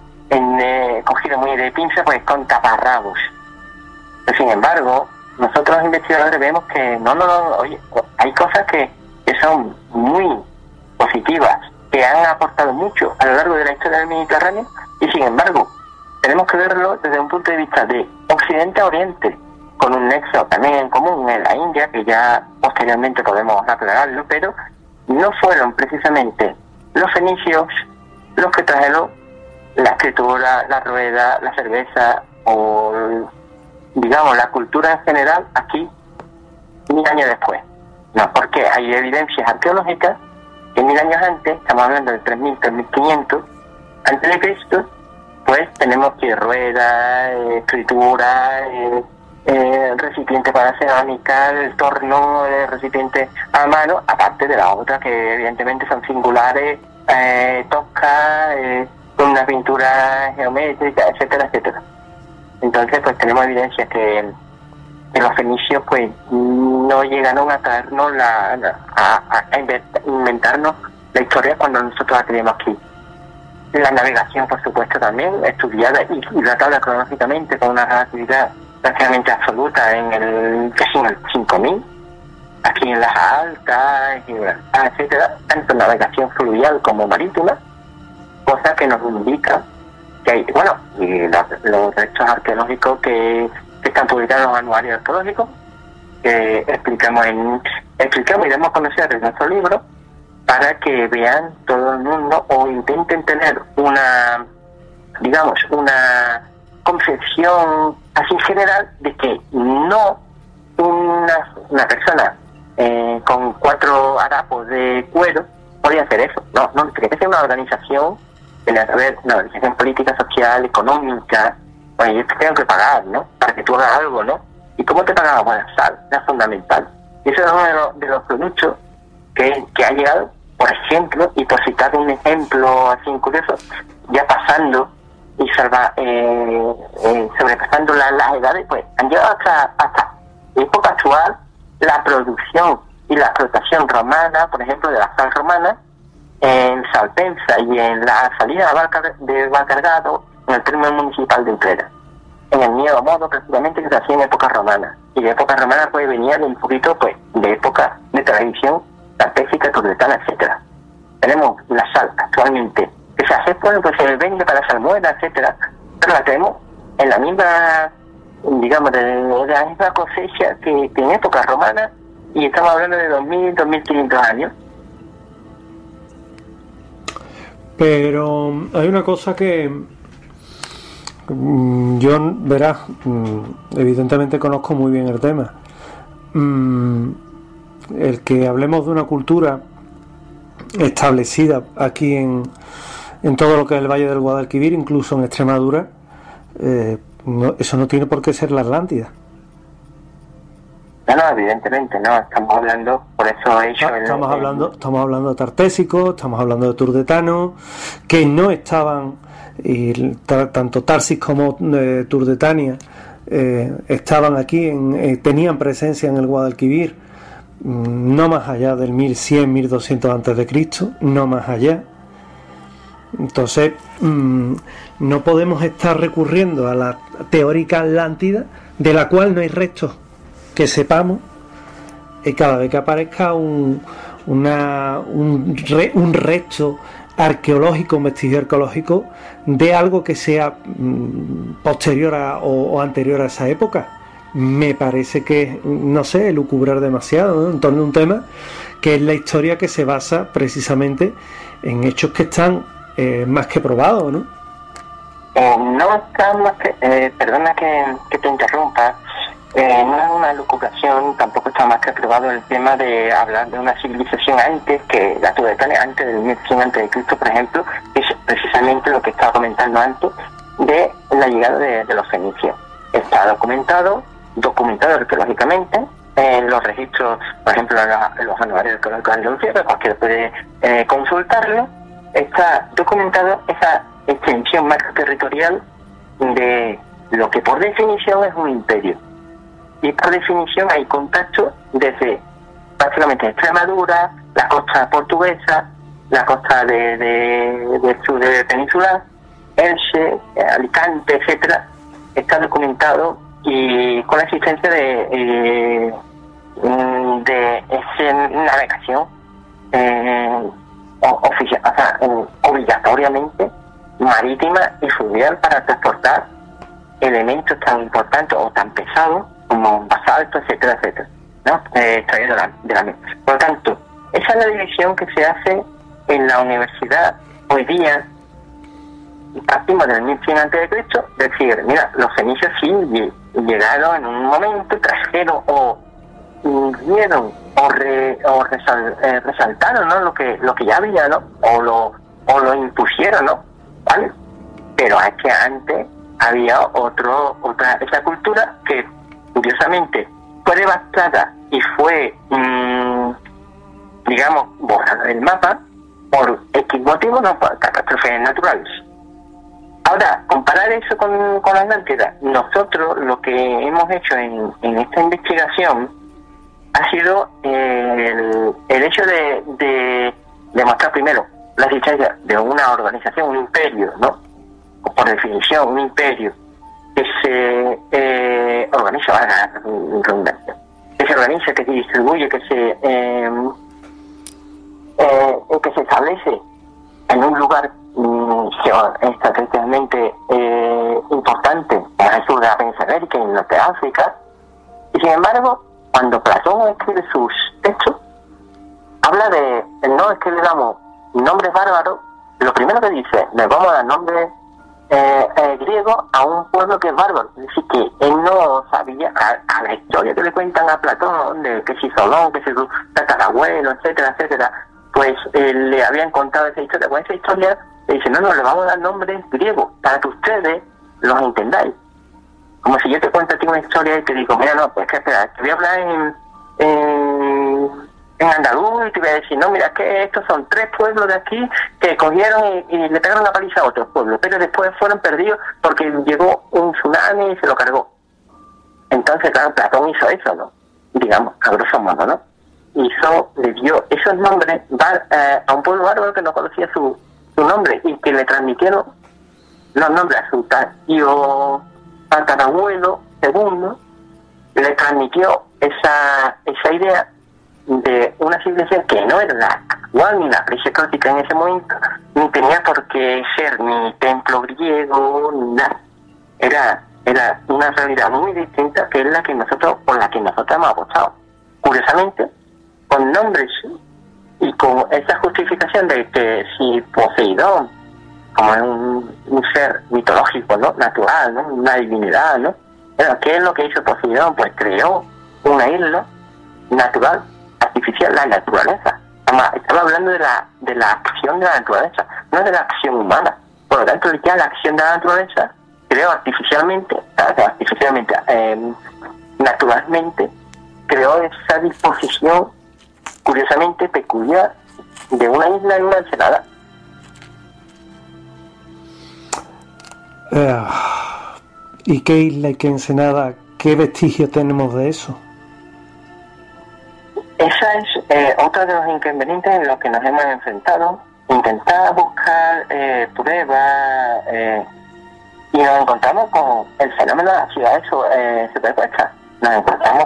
cogido muy de pinza, pues, con taparrabos. Pero, sin embargo, nosotros los investigadores vemos que oye, hay cosas que son muy positivas, que han aportado mucho a lo largo de la historia del Mediterráneo, y sin embargo tenemos que verlo desde un punto de vista de Occidente a Oriente, con un nexo también en común en la India, que ya posteriormente podemos aclararlo, pero no fueron precisamente los fenicios los que trajeron la escritura, la rueda, la cerveza o, digamos, la cultura en general aquí 1000 años después. No, porque hay evidencias arqueológicas que 1000 años antes, estamos hablando de 3000, 3500 antes de Cristo, pues tenemos que rueda, escritura, recipiente para cerámica, el torno, recipiente a mano, aparte de las otras que evidentemente son singulares, toscas, con una pintura geométrica, etcétera, etcétera. Entonces, pues tenemos evidencias que los fenicios pues no llegaron a traernos a inventarnos la historia cuando nosotros la tenemos aquí. La navegación, por supuesto, también estudiada y datada cronológicamente con una relatividad prácticamente absoluta casi en el 5000, aquí en las Altas, etcétera, tanto navegación fluvial como marítima, cosa que nos indica que hay, y los restos arqueológicos que están publicados en los anuarios arqueológicos, que explicamos y damos a conocer en nuestro libro, para que vean todo el mundo o intenten tener una concepción así general de que no una persona con 4 harapos de cuero podía hacer eso. No, tiene que ser una organización, tiene que haber una organización política, social, económica. Oye, yo te tengo que pagar, ¿no? Para que tú hagas algo, ¿no? ¿Y cómo te pagaba? Bueno, sal, es fundamental. Y eso es uno de los productos que ha llegado, por ejemplo, y por citar un ejemplo así curioso, ya pasando y sobrepasando las edades, pues han llegado hasta época actual la producción y la explotación romana, por ejemplo, de la sal romana, en Salpensa y en la salida de Valcargado, en el término municipal de Utrera, en el mismo modo prácticamente que se hacía en época romana. Y de época romana pues venía de un poquito pues de época de tradición salpésica, turdetana, etcétera. Tenemos la sal actualmente que se hace, pues se vende para salmuera, etcétera, pero la tenemos en la misma, digamos, de la misma cosecha que en época romana, y estamos hablando de 2.500 años. Pero hay una cosa que yo, verás, evidentemente conozco muy bien el tema. El que hablemos de una cultura establecida aquí en todo lo que es el Valle del Guadalquivir, incluso en Extremadura, eso no tiene por qué ser la Atlántida. No, evidentemente no, estamos hablando, por eso he hecho estamos hablando de tartésicos, estamos hablando de turdetanos, que no estaban, y tanto Tarsis como Turdetania estaban aquí, tenían presencia en el Guadalquivir, no más allá del 1100, 1200 antes de Cristo, no más allá. Entonces no podemos estar recurriendo a la teórica Atlántida, de la cual no hay restos que sepamos, y cada vez que aparezca un resto arqueológico, un vestigio arqueológico de algo que sea posterior o anterior a esa época, me parece que, no sé, lucubrar demasiado, ¿no?, en torno a un tema que es la historia, que se basa precisamente en hechos que están más que probados, ¿no? No está más que, perdona que te interrumpa, no es una lucubración, tampoco está más que probado el tema de hablar de una civilización antes que la turdetana, antes del 1100 a.C., por ejemplo, es precisamente lo que estaba comentando antes de la llegada de los fenicios. Está documentado arqueológicamente en los registros, por ejemplo, en los anuarios arqueológicos de Utrera, cualquiera puede consultarlo. Está documentado esa extensión macroterritorial de lo que por definición es un imperio. Y por definición hay contacto desde prácticamente Extremadura, la costa portuguesa, la costa del sur de peninsular, Elche, Alicante, etcétera. Está documentado y con la existencia de esa navegación oficial, o sea, obligatoriamente marítima y fluvial para transportar elementos tan importantes o tan pesados como basalto, etcétera, etcétera, ¿no? Extraído de la misma. Por lo tanto, esa es la división que se hace en la universidad hoy día. Partimos del 1100 a.C., decir, mira, los fenicios sí llegaron en un momento, trajeron o vieron o resaltaron, ¿no?, lo que ya había, ¿no?, o lo impusieron, ¿no?, ¿vale? Pero es que antes había esa cultura que curiosamente fue devastada y fue digamos borrada del mapa por X motivos, no por catástrofes naturales. Ahora, comparar eso con la Atlántida, nosotros lo que hemos hecho en esta investigación ha sido el hecho de demostrar primero la existencia de una organización, un imperio, ¿no? Por definición, un imperio que se organiza, que se distribuye, que se establece en un lugar estratégicamente importante en el sur de la península ibérica y en el norte de África. Y sin embargo, cuando Platón escribe sus textos, habla no es que le damos nombres bárbaros, lo primero que dice, le vamos a dar nombres griego a un pueblo que es bárbaro. Es decir, que él no sabía a la historia que le cuentan a Platón, de que si Solón, que si su tatarabuelo, etcétera, etcétera, pues le habían contado esa historia. Con esa historia le dicen, no, le vamos a dar nombres griegos para que ustedes los entendáis. Como si yo te cuento a ti una historia y te digo, mira, no, pues que espera, te voy a hablar en andaluz y te voy a decir, no, mira, que estos son 3 pueblos de aquí que cogieron y le pegaron una paliza a otros pueblos, pero después fueron perdidos porque llegó un tsunami y se lo cargó. Entonces, claro, Platón hizo eso, ¿no? Digamos, a grosso modo, ¿no? Le dio esos nombres a un pueblo bárbaro que no conocía su nombre y que le transmitieron los nombres a su tío tatarabuelo segundo, le transmitió esa idea de una civilización que no era la actual ni la prehistórica en ese momento, ni tenía por qué ser ni templo griego ni nada. Era una realidad muy distinta, que es por la que nosotros hemos apostado. Curiosamente, con nombres y con esa justificación de que si Poseidón, como es un ser mitológico, ¿no? Natural, ¿no? Una divinidad, ¿no? Bueno, ¿qué es lo que hizo Poseidón? Pues creó una isla natural, artificial, la naturaleza. Estaba hablando de la acción de la naturaleza, no de la acción humana. Por lo tanto, ya la acción de la naturaleza creó naturalmente, creó esa disposición, curiosamente peculiar, de una isla en una ensenada. ¿Y qué isla y qué ensenada? ¿Qué vestigios tenemos de eso? Esa es otro de los inconvenientes en los que nos hemos enfrentado. Intentar buscar pruebas y nos encontramos con el fenómeno de las ciudades superpuestas. Nos encontramos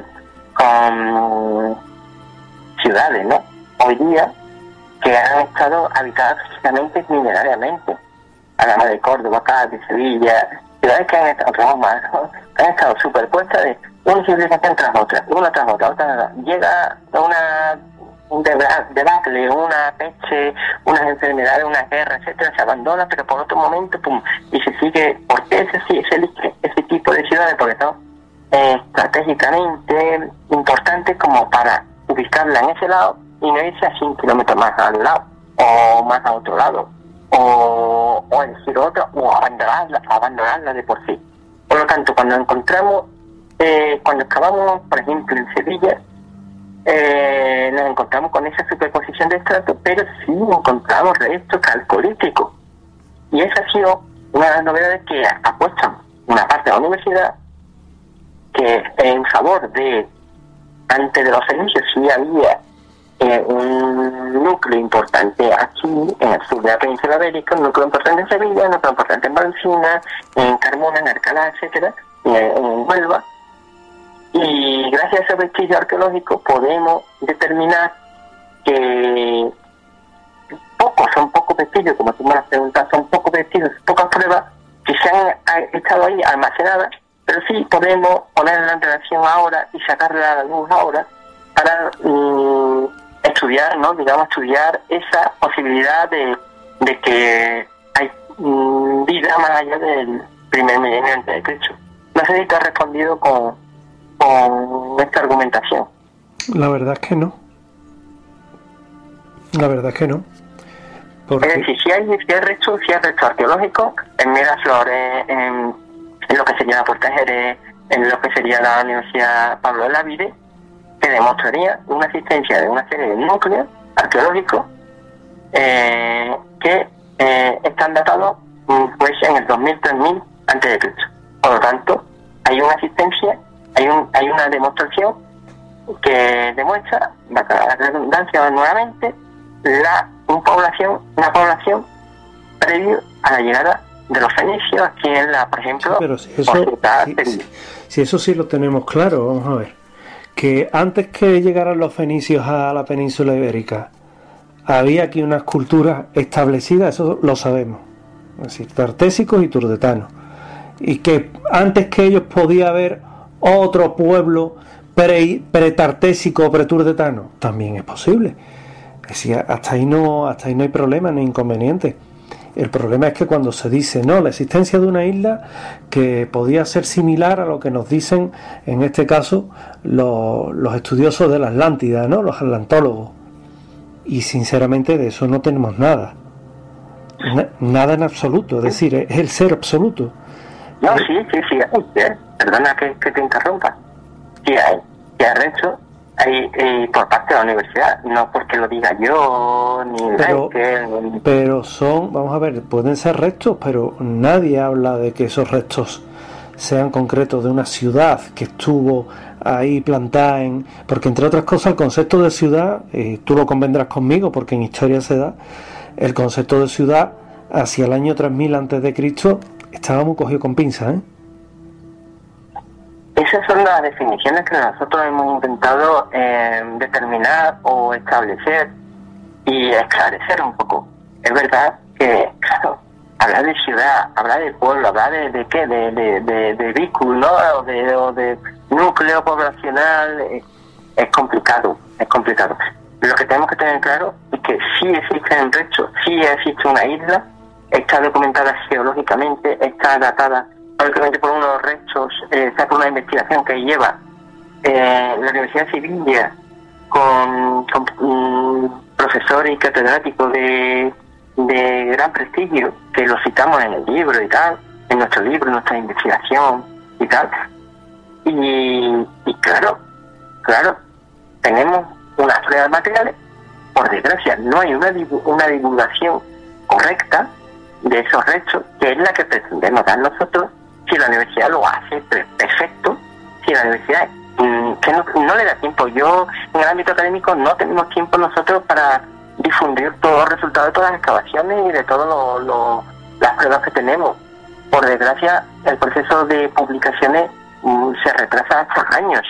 con ciudades, ¿no? Hoy día que han estado habitadas físicamente minerariamente. Hablamos de Córdoba, Cádiz, Sevilla, ciudades que han estado superpuestas de una civilización tras otra, una tras otra. Llega un debacle, una peste, unas enfermedades, una guerra, etcétera, se abandona, pero por otro momento, pum, y se sigue. ¿Por qué se elige ese tipo de ciudades? Porque son estratégicamente importantes como para ubicarla en ese lado y no irse a 100 kilómetros más al lado, o más a otro lado, o elegir otra, o abandonarla de por sí. Por lo tanto, cuando excavamos, por ejemplo, en Sevilla, nos encontramos con esa superposición de estratos, pero sí encontramos restos calcolíticos. Y esa ha sido una de las novedades que apuestan una parte de la universidad, que en favor de, antes de los fenicios, sí había un núcleo importante aquí, en el sur de la península ibérica, un núcleo importante en Sevilla, un núcleo importante en Valencia, en Carmona, en Alcalá, etcétera, en Huelva. Y gracias a ese vestigio arqueológico podemos determinar que son pocos vestigios, como tú me has preguntado, son pocos vestigios, pocas pruebas que se han estado ahí almacenadas, pero sí podemos ponerla en relación ahora y sacarla a la luz ahora para estudiar, ¿no? Estudiar esa posibilidad de que hay vida más allá del primer milenio antes de Cristo. No sé si te has respondido con esta argumentación. La verdad es que no. Porque... Es decir, si hay restos arqueológicos en Miraflores, en lo que sería la Puerta Jerez, en lo que sería la Universidad Pablo de la Vide, que demostraría una existencia de una serie de núcleos arqueológicos que están datados pues en el 2000-3000 antes de Cristo. Por lo tanto, hay una existencia, hay una demostración que demuestra, la redundancia nuevamente, una población previo a la llegada de los fenicios aquí en por ejemplo, pero si eso sí lo tenemos claro. Vamos a ver, que antes que llegaran los fenicios a la península ibérica había aquí unas culturas establecidas, eso lo sabemos, es decir, tartésicos y turdetanos, y que antes que ellos podía haber otro pueblo pretartésico o preturdetano, también es posible. Es decir, hasta ahí no hay problema ni inconveniente. El problema es que cuando se dice, no, la existencia de una isla que podía ser similar a lo que nos dicen, en este caso, los estudiosos de la Atlántida, ¿no? Los atlantólogos. Y sinceramente de eso no tenemos nada. Nada en absoluto, es decir, es el ser absoluto. No, sí, perdona que te interrumpa. Sí hay restos por parte de la universidad, no porque lo diga yo, ni pero son, vamos a ver, pueden ser restos, pero nadie habla de que esos restos sean concretos de una ciudad que estuvo ahí plantada porque entre otras cosas el concepto de ciudad, tú lo convendrás conmigo porque en historia se da, el concepto de ciudad hacia el año 3000 a.C. estaba muy cogido con pinzas, Esas son las definiciones que nosotros hemos intentado determinar o establecer y esclarecer un poco. Es verdad que, claro, hablar de ciudad, hablar de pueblo, hablar de qué, de vínculo, ¿no? o de núcleo poblacional, es complicado. Lo que tenemos que tener claro es que sí existen restos, sí existe una isla, está documentada geológicamente, está datada prácticamente por unos restos, está por una investigación que lleva la Universidad de Sevilla con profesores y catedráticos de gran prestigio, que lo citamos en el libro y tal, en nuestro libro, en nuestra investigación y tal. Y claro, tenemos unas pruebas materiales. Por desgracia, no hay una divulgación correcta de esos restos, que es la que pretendemos dar nosotros. Si la universidad lo hace perfecto, si la universidad que no le da tiempo. Yo, en el ámbito académico, no tenemos tiempo nosotros para difundir todos los resultados de todas las excavaciones y de todas las pruebas que tenemos. Por desgracia, el proceso de publicaciones se retrasa hasta años.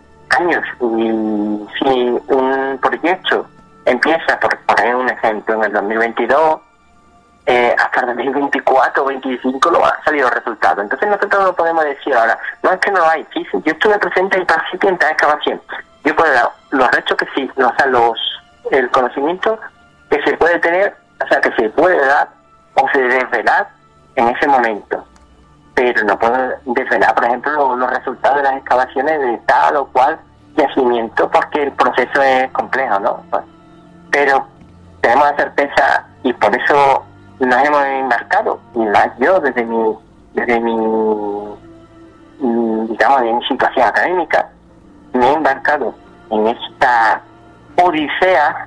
Y si un proyecto empieza, por poner un ejemplo, en el 2022, hasta el 2024 o 2025 no van a salir los resultados. Entonces nosotros no podemos decir ahora, no, es que no lo hay. Sí, yo estuve presente en participo en tal excavación. Yo puedo dar los restos que sí, o sea, el conocimiento que se puede tener, o sea, que se puede dar o se debe desvelar en ese momento. Pero no puedo desvelar, por ejemplo, los resultados de las excavaciones de tal o cual yacimiento, porque el proceso es complejo, ¿no? Pero tenemos la certeza, y por eso nos hemos embarcado, y más yo desde mi digamos, en mi situación académica, me he embarcado en esta odisea,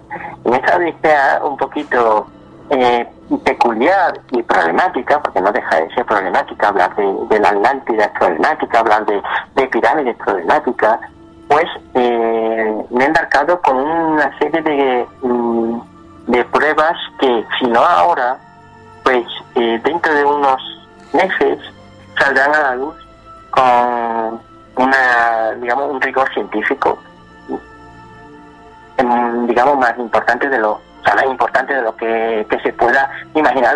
un poquito peculiar y problemática, porque no deja de ser problemática. Hablar de la Atlántida es problemática, hablar de pirámides es problemática. Pues me he embarcado con una serie de pruebas que, si no ahora, pues dentro de unos meses saldrán a la luz con un rigor científico, digamos, más importante de lo que se pueda imaginar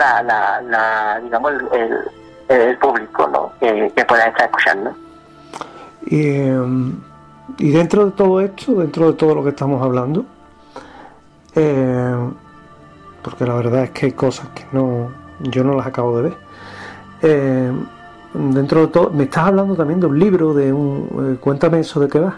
el público, ¿no? que pueda estar escuchando. Y dentro de todo esto, dentro de todo lo que estamos hablando, porque la verdad es que hay cosas que yo no las acabo de ver, dentro de todo, me estás hablando también de un libro, cuéntame eso, ¿de qué va?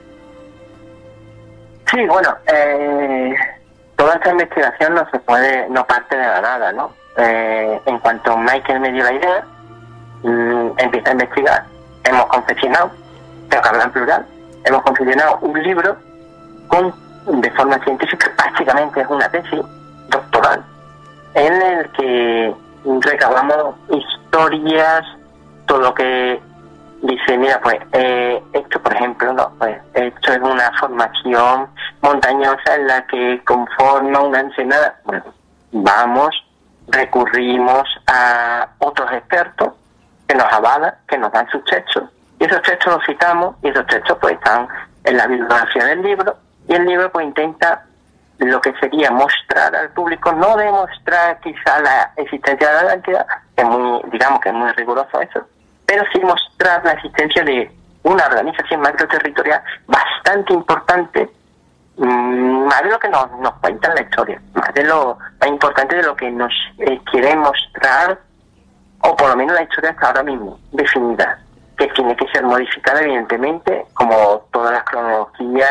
Sí, bueno, toda esta investigación no parte de la nada, ¿no? En cuanto Michael me dio la idea, empecé a investigar, hemos confeccionado, tengo que hablar en plural, hemos confeccionado un libro de forma científica, prácticamente es una tesis doctoral, en el que recabamos historias, todo lo que dice, mira, pues esto, por ejemplo, no, pues esto es una formación montañosa en la que conforma una ensenada. Bueno, recurrimos a otros expertos que nos avalan, que nos dan sus textos, y esos textos los citamos, y esos textos pues están en la bibliografía del libro, y el libro pues intenta lo que sería mostrar al público, no demostrar quizá la existencia de la Atlántida, que es muy riguroso eso, pero sí mostrar la existencia de una organización macroterritorial bastante importante más de lo que nos cuenta la historia, más de lo más importante de lo que nos quiere mostrar, o por lo menos la historia está ahora mismo definida, que tiene que ser modificada evidentemente, como todas las cronologías,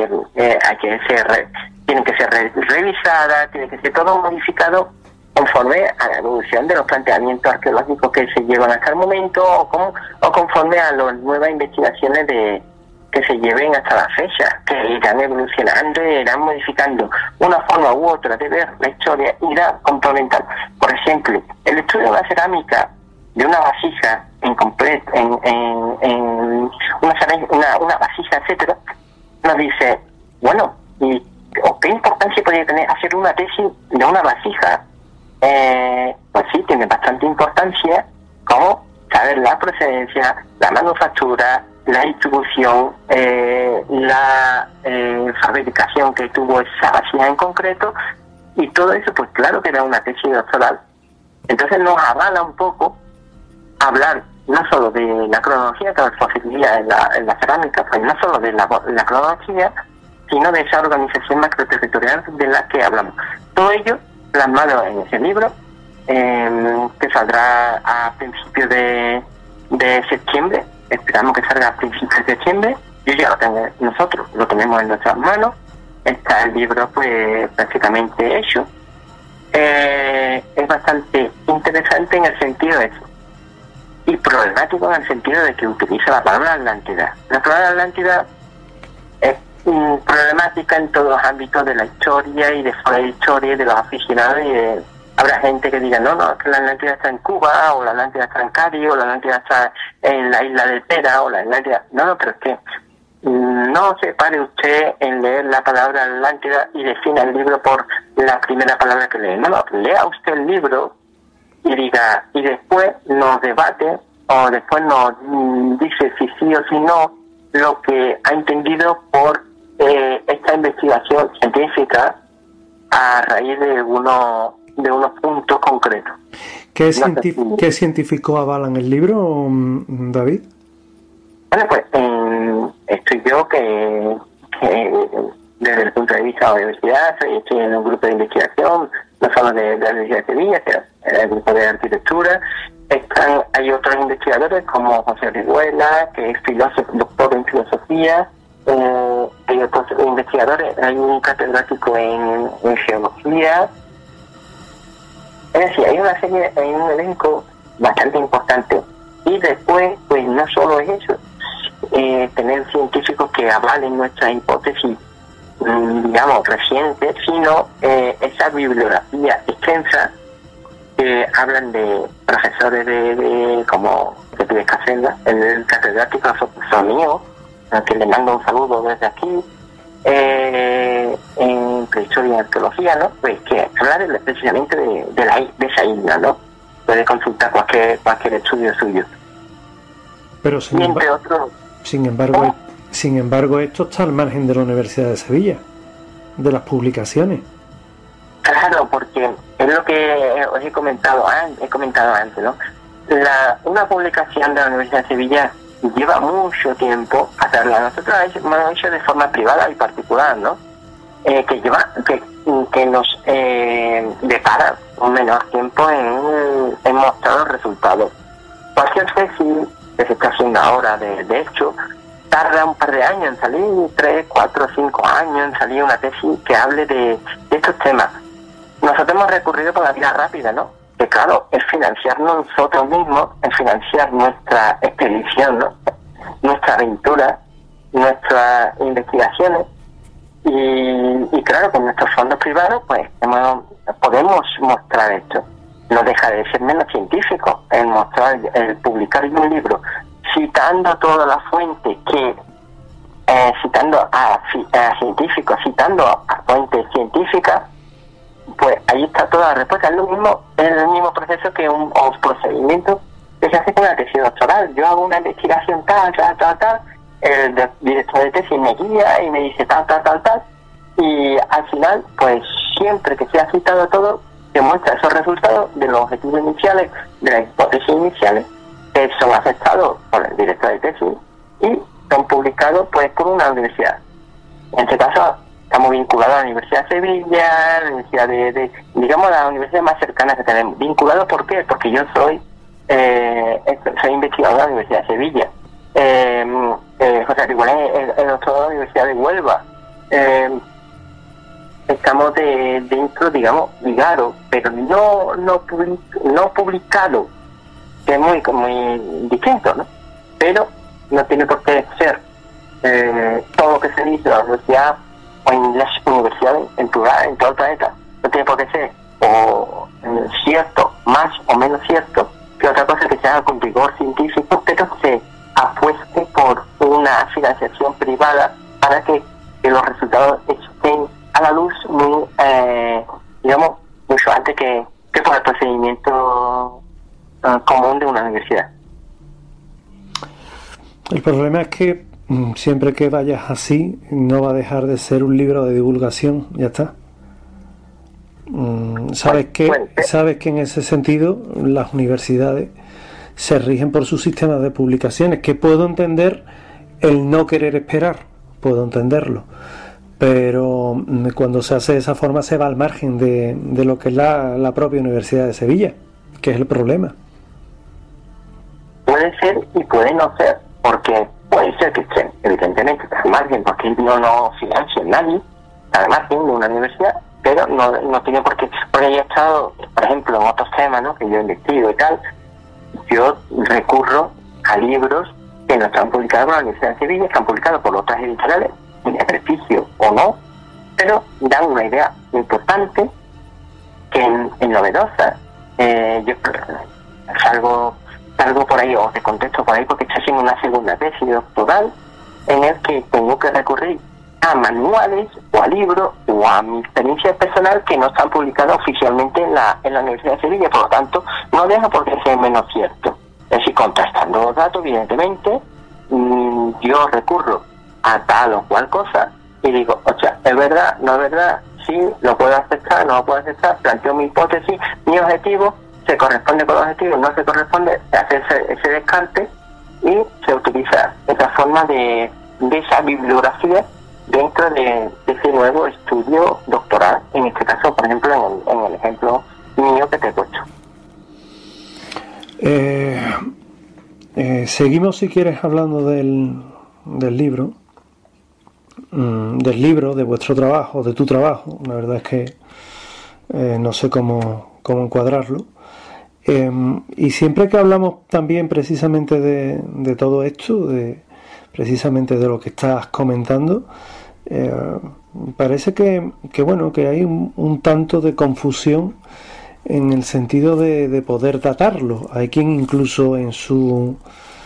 tienen que ser revisadas, tiene que ser todo modificado conforme a la evolución de los planteamientos arqueológicos que se llevan hasta el momento, o conforme a las nuevas investigaciones que se lleven hasta la fecha, que irán evolucionando y irán modificando una forma u otra de ver la historia, irá complementando. Por ejemplo, el estudio de una cerámica, de una vasija en completo, en una vasija, etcétera, nos dice, bueno, ¿y qué importancia podría tener hacer una tesis de una vasija? Pues sí, tiene bastante importancia, como saber la procedencia, la manufactura, la distribución, la fabricación que tuvo esa vasija en concreto, y todo eso, pues claro que era una tesis doctoral. Entonces nos avala un poco hablar no solo de la cronología, que es posibilidad en la cerámica, pues no solo de la cronología, sino de esa organización macroterritorial de la que hablamos. Todo ello plasmado en ese libro, que saldrá a principios de septiembre. Esperamos que salga a principios de septiembre. Yo ya lo tengo, nosotros lo tenemos en nuestras manos. Está el libro pues prácticamente hecho. Es bastante interesante en el sentido de eso, y problemático en el sentido de que utiliza la palabra Atlántida. La palabra Atlántida es problemática en todos los ámbitos de la historia y de fuera de historia y de los aficionados, y habrá gente que diga, no, es que la Atlántida está en Cuba, o la Atlántida está en Cádiz, o la Atlántida está en la isla de Pera, o la Atlántida... No, pero es que no se pare usted en leer la palabra Atlántida y defina el libro por la primera palabra que lee. No, lea usted el libro y diga, y después nos debate, o después nos dice si sí o si no, lo que ha entendido por esta investigación científica a raíz de unos puntos concretos. ¿Qué científicos avalan el libro, David? Bueno, pues estoy yo que desde el punto de vista de la universidad estoy en un grupo de investigación, no solo de la Universidad de Sevilla, sino el grupo de arquitectura. Hay otros investigadores como José Orihuela, que es filósofo, doctor en filosofía. Hay otros investigadores, hay un catedrático en geología. Es decir, hay un elenco bastante importante. Y después, pues no solo es eso, tener científicos que avalen nuestra hipótesis, digamos, reciente, sino esa bibliografía extensa que hablan de profesores como de Pérez Casella, el catedrático mío, al que le mando un saludo desde aquí, en prehistoria y arqueología, ¿no? Pues que habla precisamente de esa isla, ¿no? Puede consultar cualquier estudio suyo. Pero sin embargo, esto está al margen de la Universidad de Sevilla, de las publicaciones. Claro, porque es lo que os he comentado antes, ¿no? Una publicación de la Universidad de Sevilla lleva mucho tiempo hacerla. Nosotros hemos hecho de forma privada y particular, ¿no? Que nos depara un menor tiempo en mostrar los resultados. Cualquier tesis que se está haciendo ahora, de hecho, tarda un par de años en salir, 3, 4, 5 años en salir una tesis que hable de estos temas. Nosotros hemos recurrido por la vía rápida, ¿no? Que claro, es financiarnos nosotros mismos, es financiar nuestra expedición, ¿no? Nuestra aventura, nuestras investigaciones, y claro, con nuestros fondos privados, pues podemos mostrar esto. No deja de ser menos científico el publicar un libro citando todas las fuentes citando a científicos, citando a fuentes científicas, pues ahí está toda la respuesta. Es el mismo proceso que un procedimiento que se hace con la tesis doctoral. Yo hago una investigación tal, el director de tesis me guía y me dice tal, y al final, pues siempre que se ha citado todo, se muestra esos resultados de los objetivos iniciales, de las hipótesis iniciales, que son aceptados por el director de tesis y son publicados pues por una universidad. En este caso, estamos vinculados a la Universidad de Sevilla, la Universidad digamos, la universidad más cercana que tenemos. ¿Vinculados por qué? Porque yo soy investigador de la Universidad de Sevilla. José Arigüelén es doctor de la Universidad de Huelva. Estamos dentro, digamos, ligados, pero no publicado, que es muy distinto, ¿no? Pero no tiene por qué ser todo lo que se dice en la universidad o en las universidades en plural, en todo el planeta, no tiene por qué ser o cierto, más o menos cierto, que otra cosa que se haga con rigor científico, pero se apueste por una financiación privada para que los resultados estén a la luz digamos, mucho antes que por el procedimiento común de una universidad. El problema es que siempre que vayas así no va a dejar de ser un libro de divulgación, ya está. Sabes que en ese sentido las universidades se rigen por sus sistemas de publicaciones, que puedo entender el no querer esperar, puedo entenderlo, pero cuando se hace de esa forma se va al margen de lo que es la propia Universidad de Sevilla, que es el problema. Puede ser y puede no ser, porque puede ser que estén evidentemente al margen, porque no financia nadie al margen de una universidad, pero no tiene por qué, porque yo he estado, por ejemplo, en otros temas, ¿no?, que yo investigo y tal, yo recurro a libros que no están publicados por la Universidad de Sevilla, están publicados por otras editoriales, en beneficio o no, pero dan una idea importante, que es novedosa. Yo salgo por ahí, o te contesto por ahí, porque estoy haciendo una segunda tesis doctoral en el que tengo que recurrir a manuales o a libros o a mi experiencia personal que no están publicados oficialmente en la Universidad de Sevilla, por lo tanto no deja por qué ser menos cierto. Es decir, contrastando los datos, evidentemente, yo recurro a tal o cual cosa y digo, o sea, ¿es verdad? ¿No es verdad? Sí, lo puedo aceptar, no lo puedo aceptar, planteo mi hipótesis, mi objetivo, se corresponde con el objetivo, no se corresponde, se hace ese descarte y se utiliza esa forma de esa bibliografía dentro de ese nuevo estudio doctoral, en este caso, por ejemplo, en el ejemplo mío que te he puesto. Seguimos, si quieres, hablando del libro, de vuestro trabajo, de tu trabajo. La verdad es que no sé cómo encuadrarlo. Y siempre que hablamos también precisamente de todo esto, precisamente de lo que estás comentando, parece que hay un tanto de confusión en el sentido de poder datarlo. Hay quien incluso en su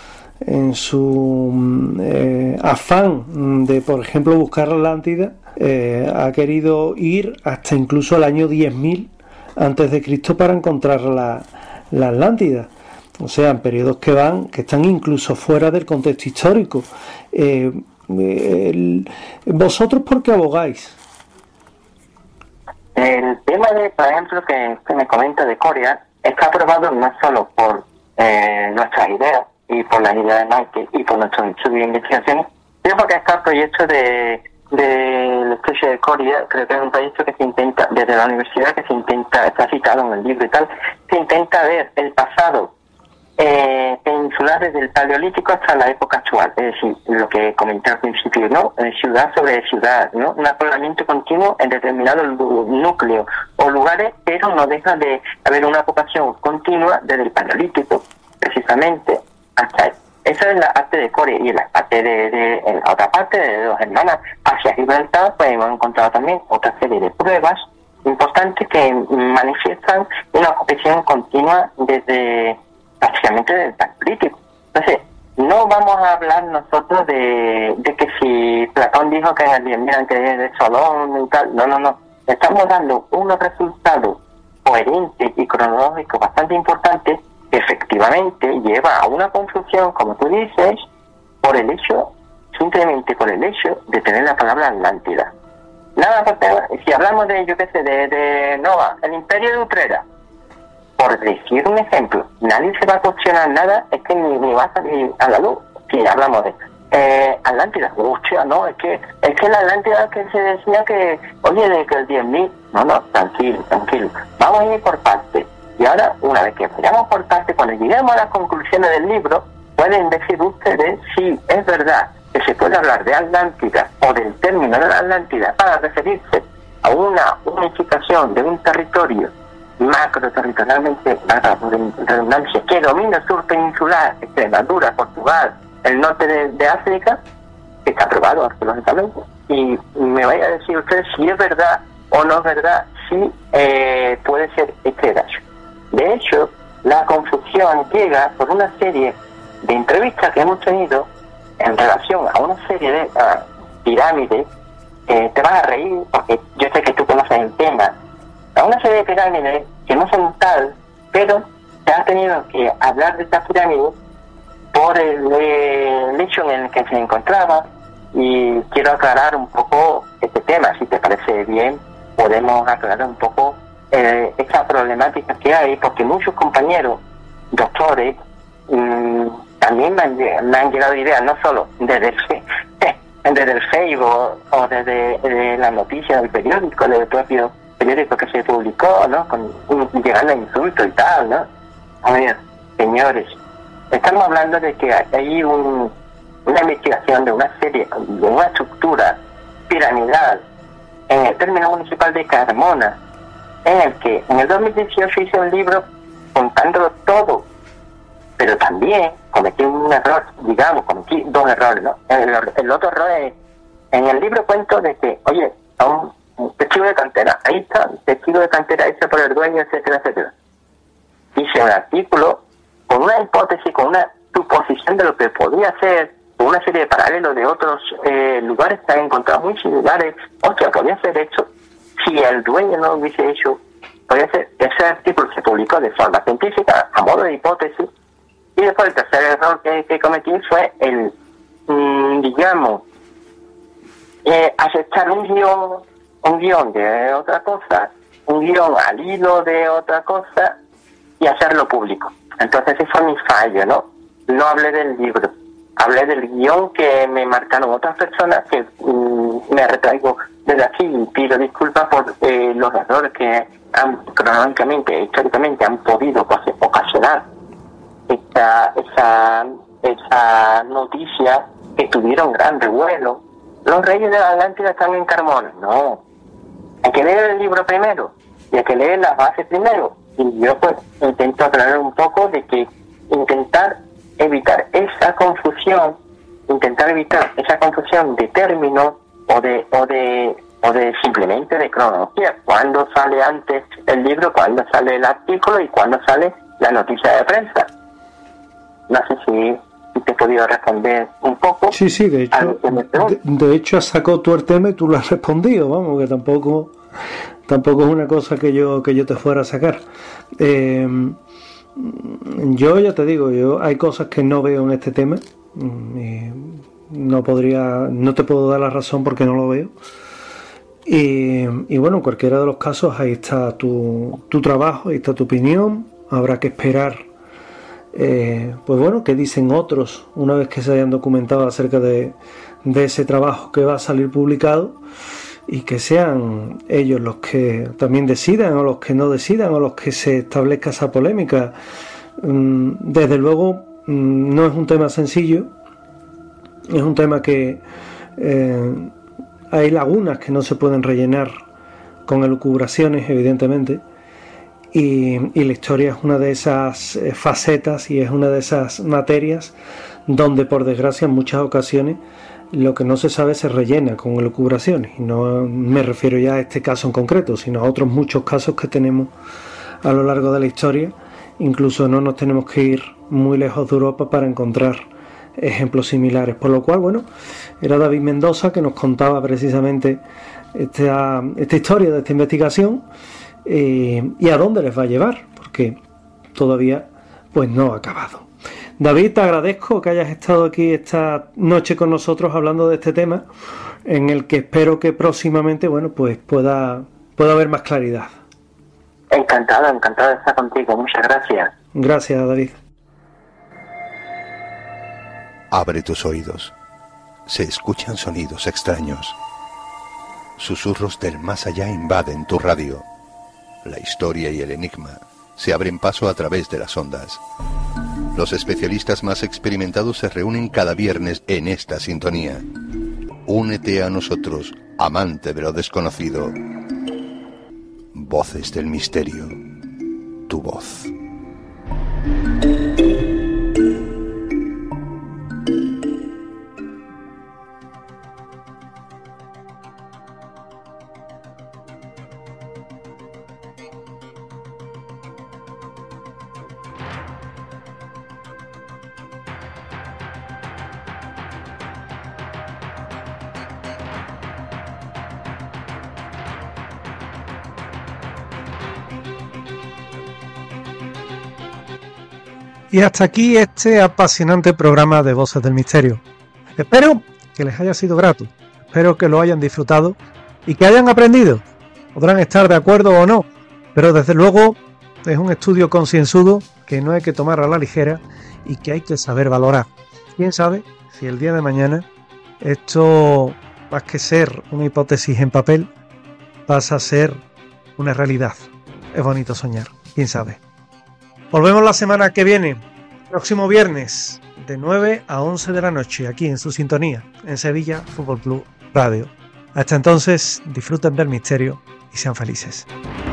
afán de, por ejemplo, buscar la Atlántida, ha querido ir hasta incluso el año 10.000 antes de Cristo para encontrar la Atlántida. O sea, en periodos que están incluso fuera del contexto histórico. ¿Vosotros por qué abogáis? El tema por ejemplo, que me comenta de Coria, está aprobado no solo por nuestras ideas y por las ideas de Michael y por nuestros estudios de investigaciones, sino porque está el proyecto del estudio de Coria. Creo que es un proyecto que se intenta, desde la universidad, está citado en el libro y tal, se intenta ver el pasado peninsular desde el Paleolítico hasta la época actual, es decir, lo que comenté al principio, ¿no? Ciudad sobre ciudad, ¿no? Un acoplamiento continuo en determinados núcleos o lugares, pero no deja de haber una ocupación continua desde el Paleolítico, precisamente, hasta ahí. Esa es la parte de Coria, y en la parte en la otra parte de Dos Hermanas hacia Gibraltar, pues hemos encontrado también otra serie de pruebas importantes que manifiestan una ocupación continua desde básicamente del Paleolítico. Entonces, no vamos a hablar nosotros de que si Platón dijo que en el 10.000 antes de Solón y tal, no. Estamos dando unos resultados coherentes y cronológicos bastante importantes que efectivamente lleva a una confusión, como tú dices, simplemente por el hecho de tener la palabra Atlántida. Nada, si hablamos de Nova, el Imperio de Utrera, por decir un ejemplo, nadie se va a cuestionar nada, es que ni va a salir a la luz si hablamos de eso. Atlántida, hostia, no, es que la Atlántida que se decía que, oye, de que el 10.000, no, tranquilo, vamos a ir por partes. Y ahora, una vez que vayamos por partes, cuando lleguemos a las conclusiones del libro, pueden decir ustedes si es verdad que se puede hablar de Atlántida o del término de la Atlántida para referirse a una unificación de un territorio macroterritorialmente, redundancia, que domina el sur peninsular, Extremadura, Portugal, el norte de África, que está probado arqueológicamente, y me vaya a decir usted si es verdad o no es verdad, si puede ser este dato. De hecho, la confusión llega por una serie de entrevistas que hemos tenido en relación a una serie de pirámides. Te vas a reír porque yo sé que tú conoces el tema. A una serie de pirámides que no son tal, pero se ha tenido que hablar de estas pirámides por el hecho en el que se encontraba, y quiero aclarar un poco este tema. Si te parece bien, podemos aclarar un poco esa problemática que hay, porque muchos compañeros doctores también me han llegado ideas, no solo desde el Facebook o desde la noticia del periódico, del propio periódico que se publicó, ¿no? Llegando a insultos y tal, ¿no? A ver, señores, estamos hablando de que hay una investigación de una serie, de una estructura piramidal en el término municipal de Carmona, en el que en el 2018 hice un libro contándolo todo, pero también cometí un error, cometí dos errores, ¿no? El otro error es, en el libro cuento de que, oye, a un testigo de cantera, ahí está, testigo de cantera hecho por el dueño, etcétera. Hice un artículo con una hipótesis, con una suposición de lo que podía ser, con una serie de paralelos de otros lugares que han encontrado muy similares. Hostia, podía ser hecho si el dueño no lo hubiese hecho. Podía ser, ese artículo se publicó de forma científica, a modo de hipótesis. Y después el tercer error que cometí fue el, aceptar un guión de otra cosa, un guión al hilo de otra cosa y hacerlo público. Entonces ese fue mi fallo, ¿no? No hablé del libro, hablé del guión que me marcaron otras personas, que me retraigo desde aquí y pido disculpas por los errores que cronológicamente, históricamente han podido ocasionar esa noticia, que tuvieron gran revuelo. Los reyes de la Atlántida están en Carmona. No, hay que leer el libro primero y hay que leer las bases primero. Y yo pues intento aclarar un poco de que intentar evitar esa confusión de términos o de simplemente de cronología. ¿Cuándo sale antes el libro? ¿Cuándo sale el artículo? ¿Y cuándo sale la noticia de prensa? No sé si te he podido responder un poco. Sí, de hecho has sacado tú el tema y tú lo has respondido, vamos, que tampoco es una cosa que yo te fuera a sacar. Yo ya te digo, hay cosas que no veo en este tema, no te puedo dar la razón porque no lo veo, y bueno, en cualquiera de los casos ahí está tu trabajo, ahí está tu opinión. Habrá que esperar pues bueno, qué dicen otros una vez que se hayan documentado acerca de ese trabajo que va a salir publicado, y que sean ellos los que también decidan, o los que no decidan, o los que se establezca esa polémica. Desde luego no es un tema sencillo, es un tema que hay lagunas que no se pueden rellenar con elucubraciones, evidentemente, y la historia es una de esas facetas y es una de esas materias donde, por desgracia, en muchas ocasiones lo que no se sabe se rellena con elucubraciones. Y no me refiero ya a este caso en concreto, sino a otros muchos casos que tenemos a lo largo de la historia. Incluso no nos tenemos que ir muy lejos de Europa para encontrar ejemplos similares. Por lo cual, bueno, era David Mendoza que nos contaba precisamente esta historia de esta investigación, y a dónde les va a llevar, porque todavía pues no ha acabado. David, te agradezco que hayas estado aquí esta noche con nosotros hablando de este tema, en el que espero que próximamente, bueno, pues pueda haber más claridad. Encantado de estar contigo, muchas gracias. Gracias, David. Abre tus oídos. se escuchan sonidos extraños. Susurros del más allá invaden tu radio. La historia y el enigma se abren paso a través de las ondas. Los especialistas más experimentados se reúnen cada viernes en esta sintonía. Únete a nosotros, amante de lo desconocido. Voces del misterio. Tu voz. Y hasta aquí este apasionante programa de Voces del Misterio. Espero que les haya sido grato, espero que lo hayan disfrutado y que hayan aprendido. Podrán estar de acuerdo o no, pero desde luego es un estudio concienzudo que no hay que tomar a la ligera y que hay que saber valorar. Quién sabe si el día de mañana esto, más que ser una hipótesis en papel, pasa a ser una realidad. Es bonito soñar, quién sabe. Volvemos la semana que viene, próximo viernes, de 9 a 11 de la noche, aquí en su sintonía, en Sevilla Fútbol Club Radio. Hasta entonces, disfruten del misterio y sean felices.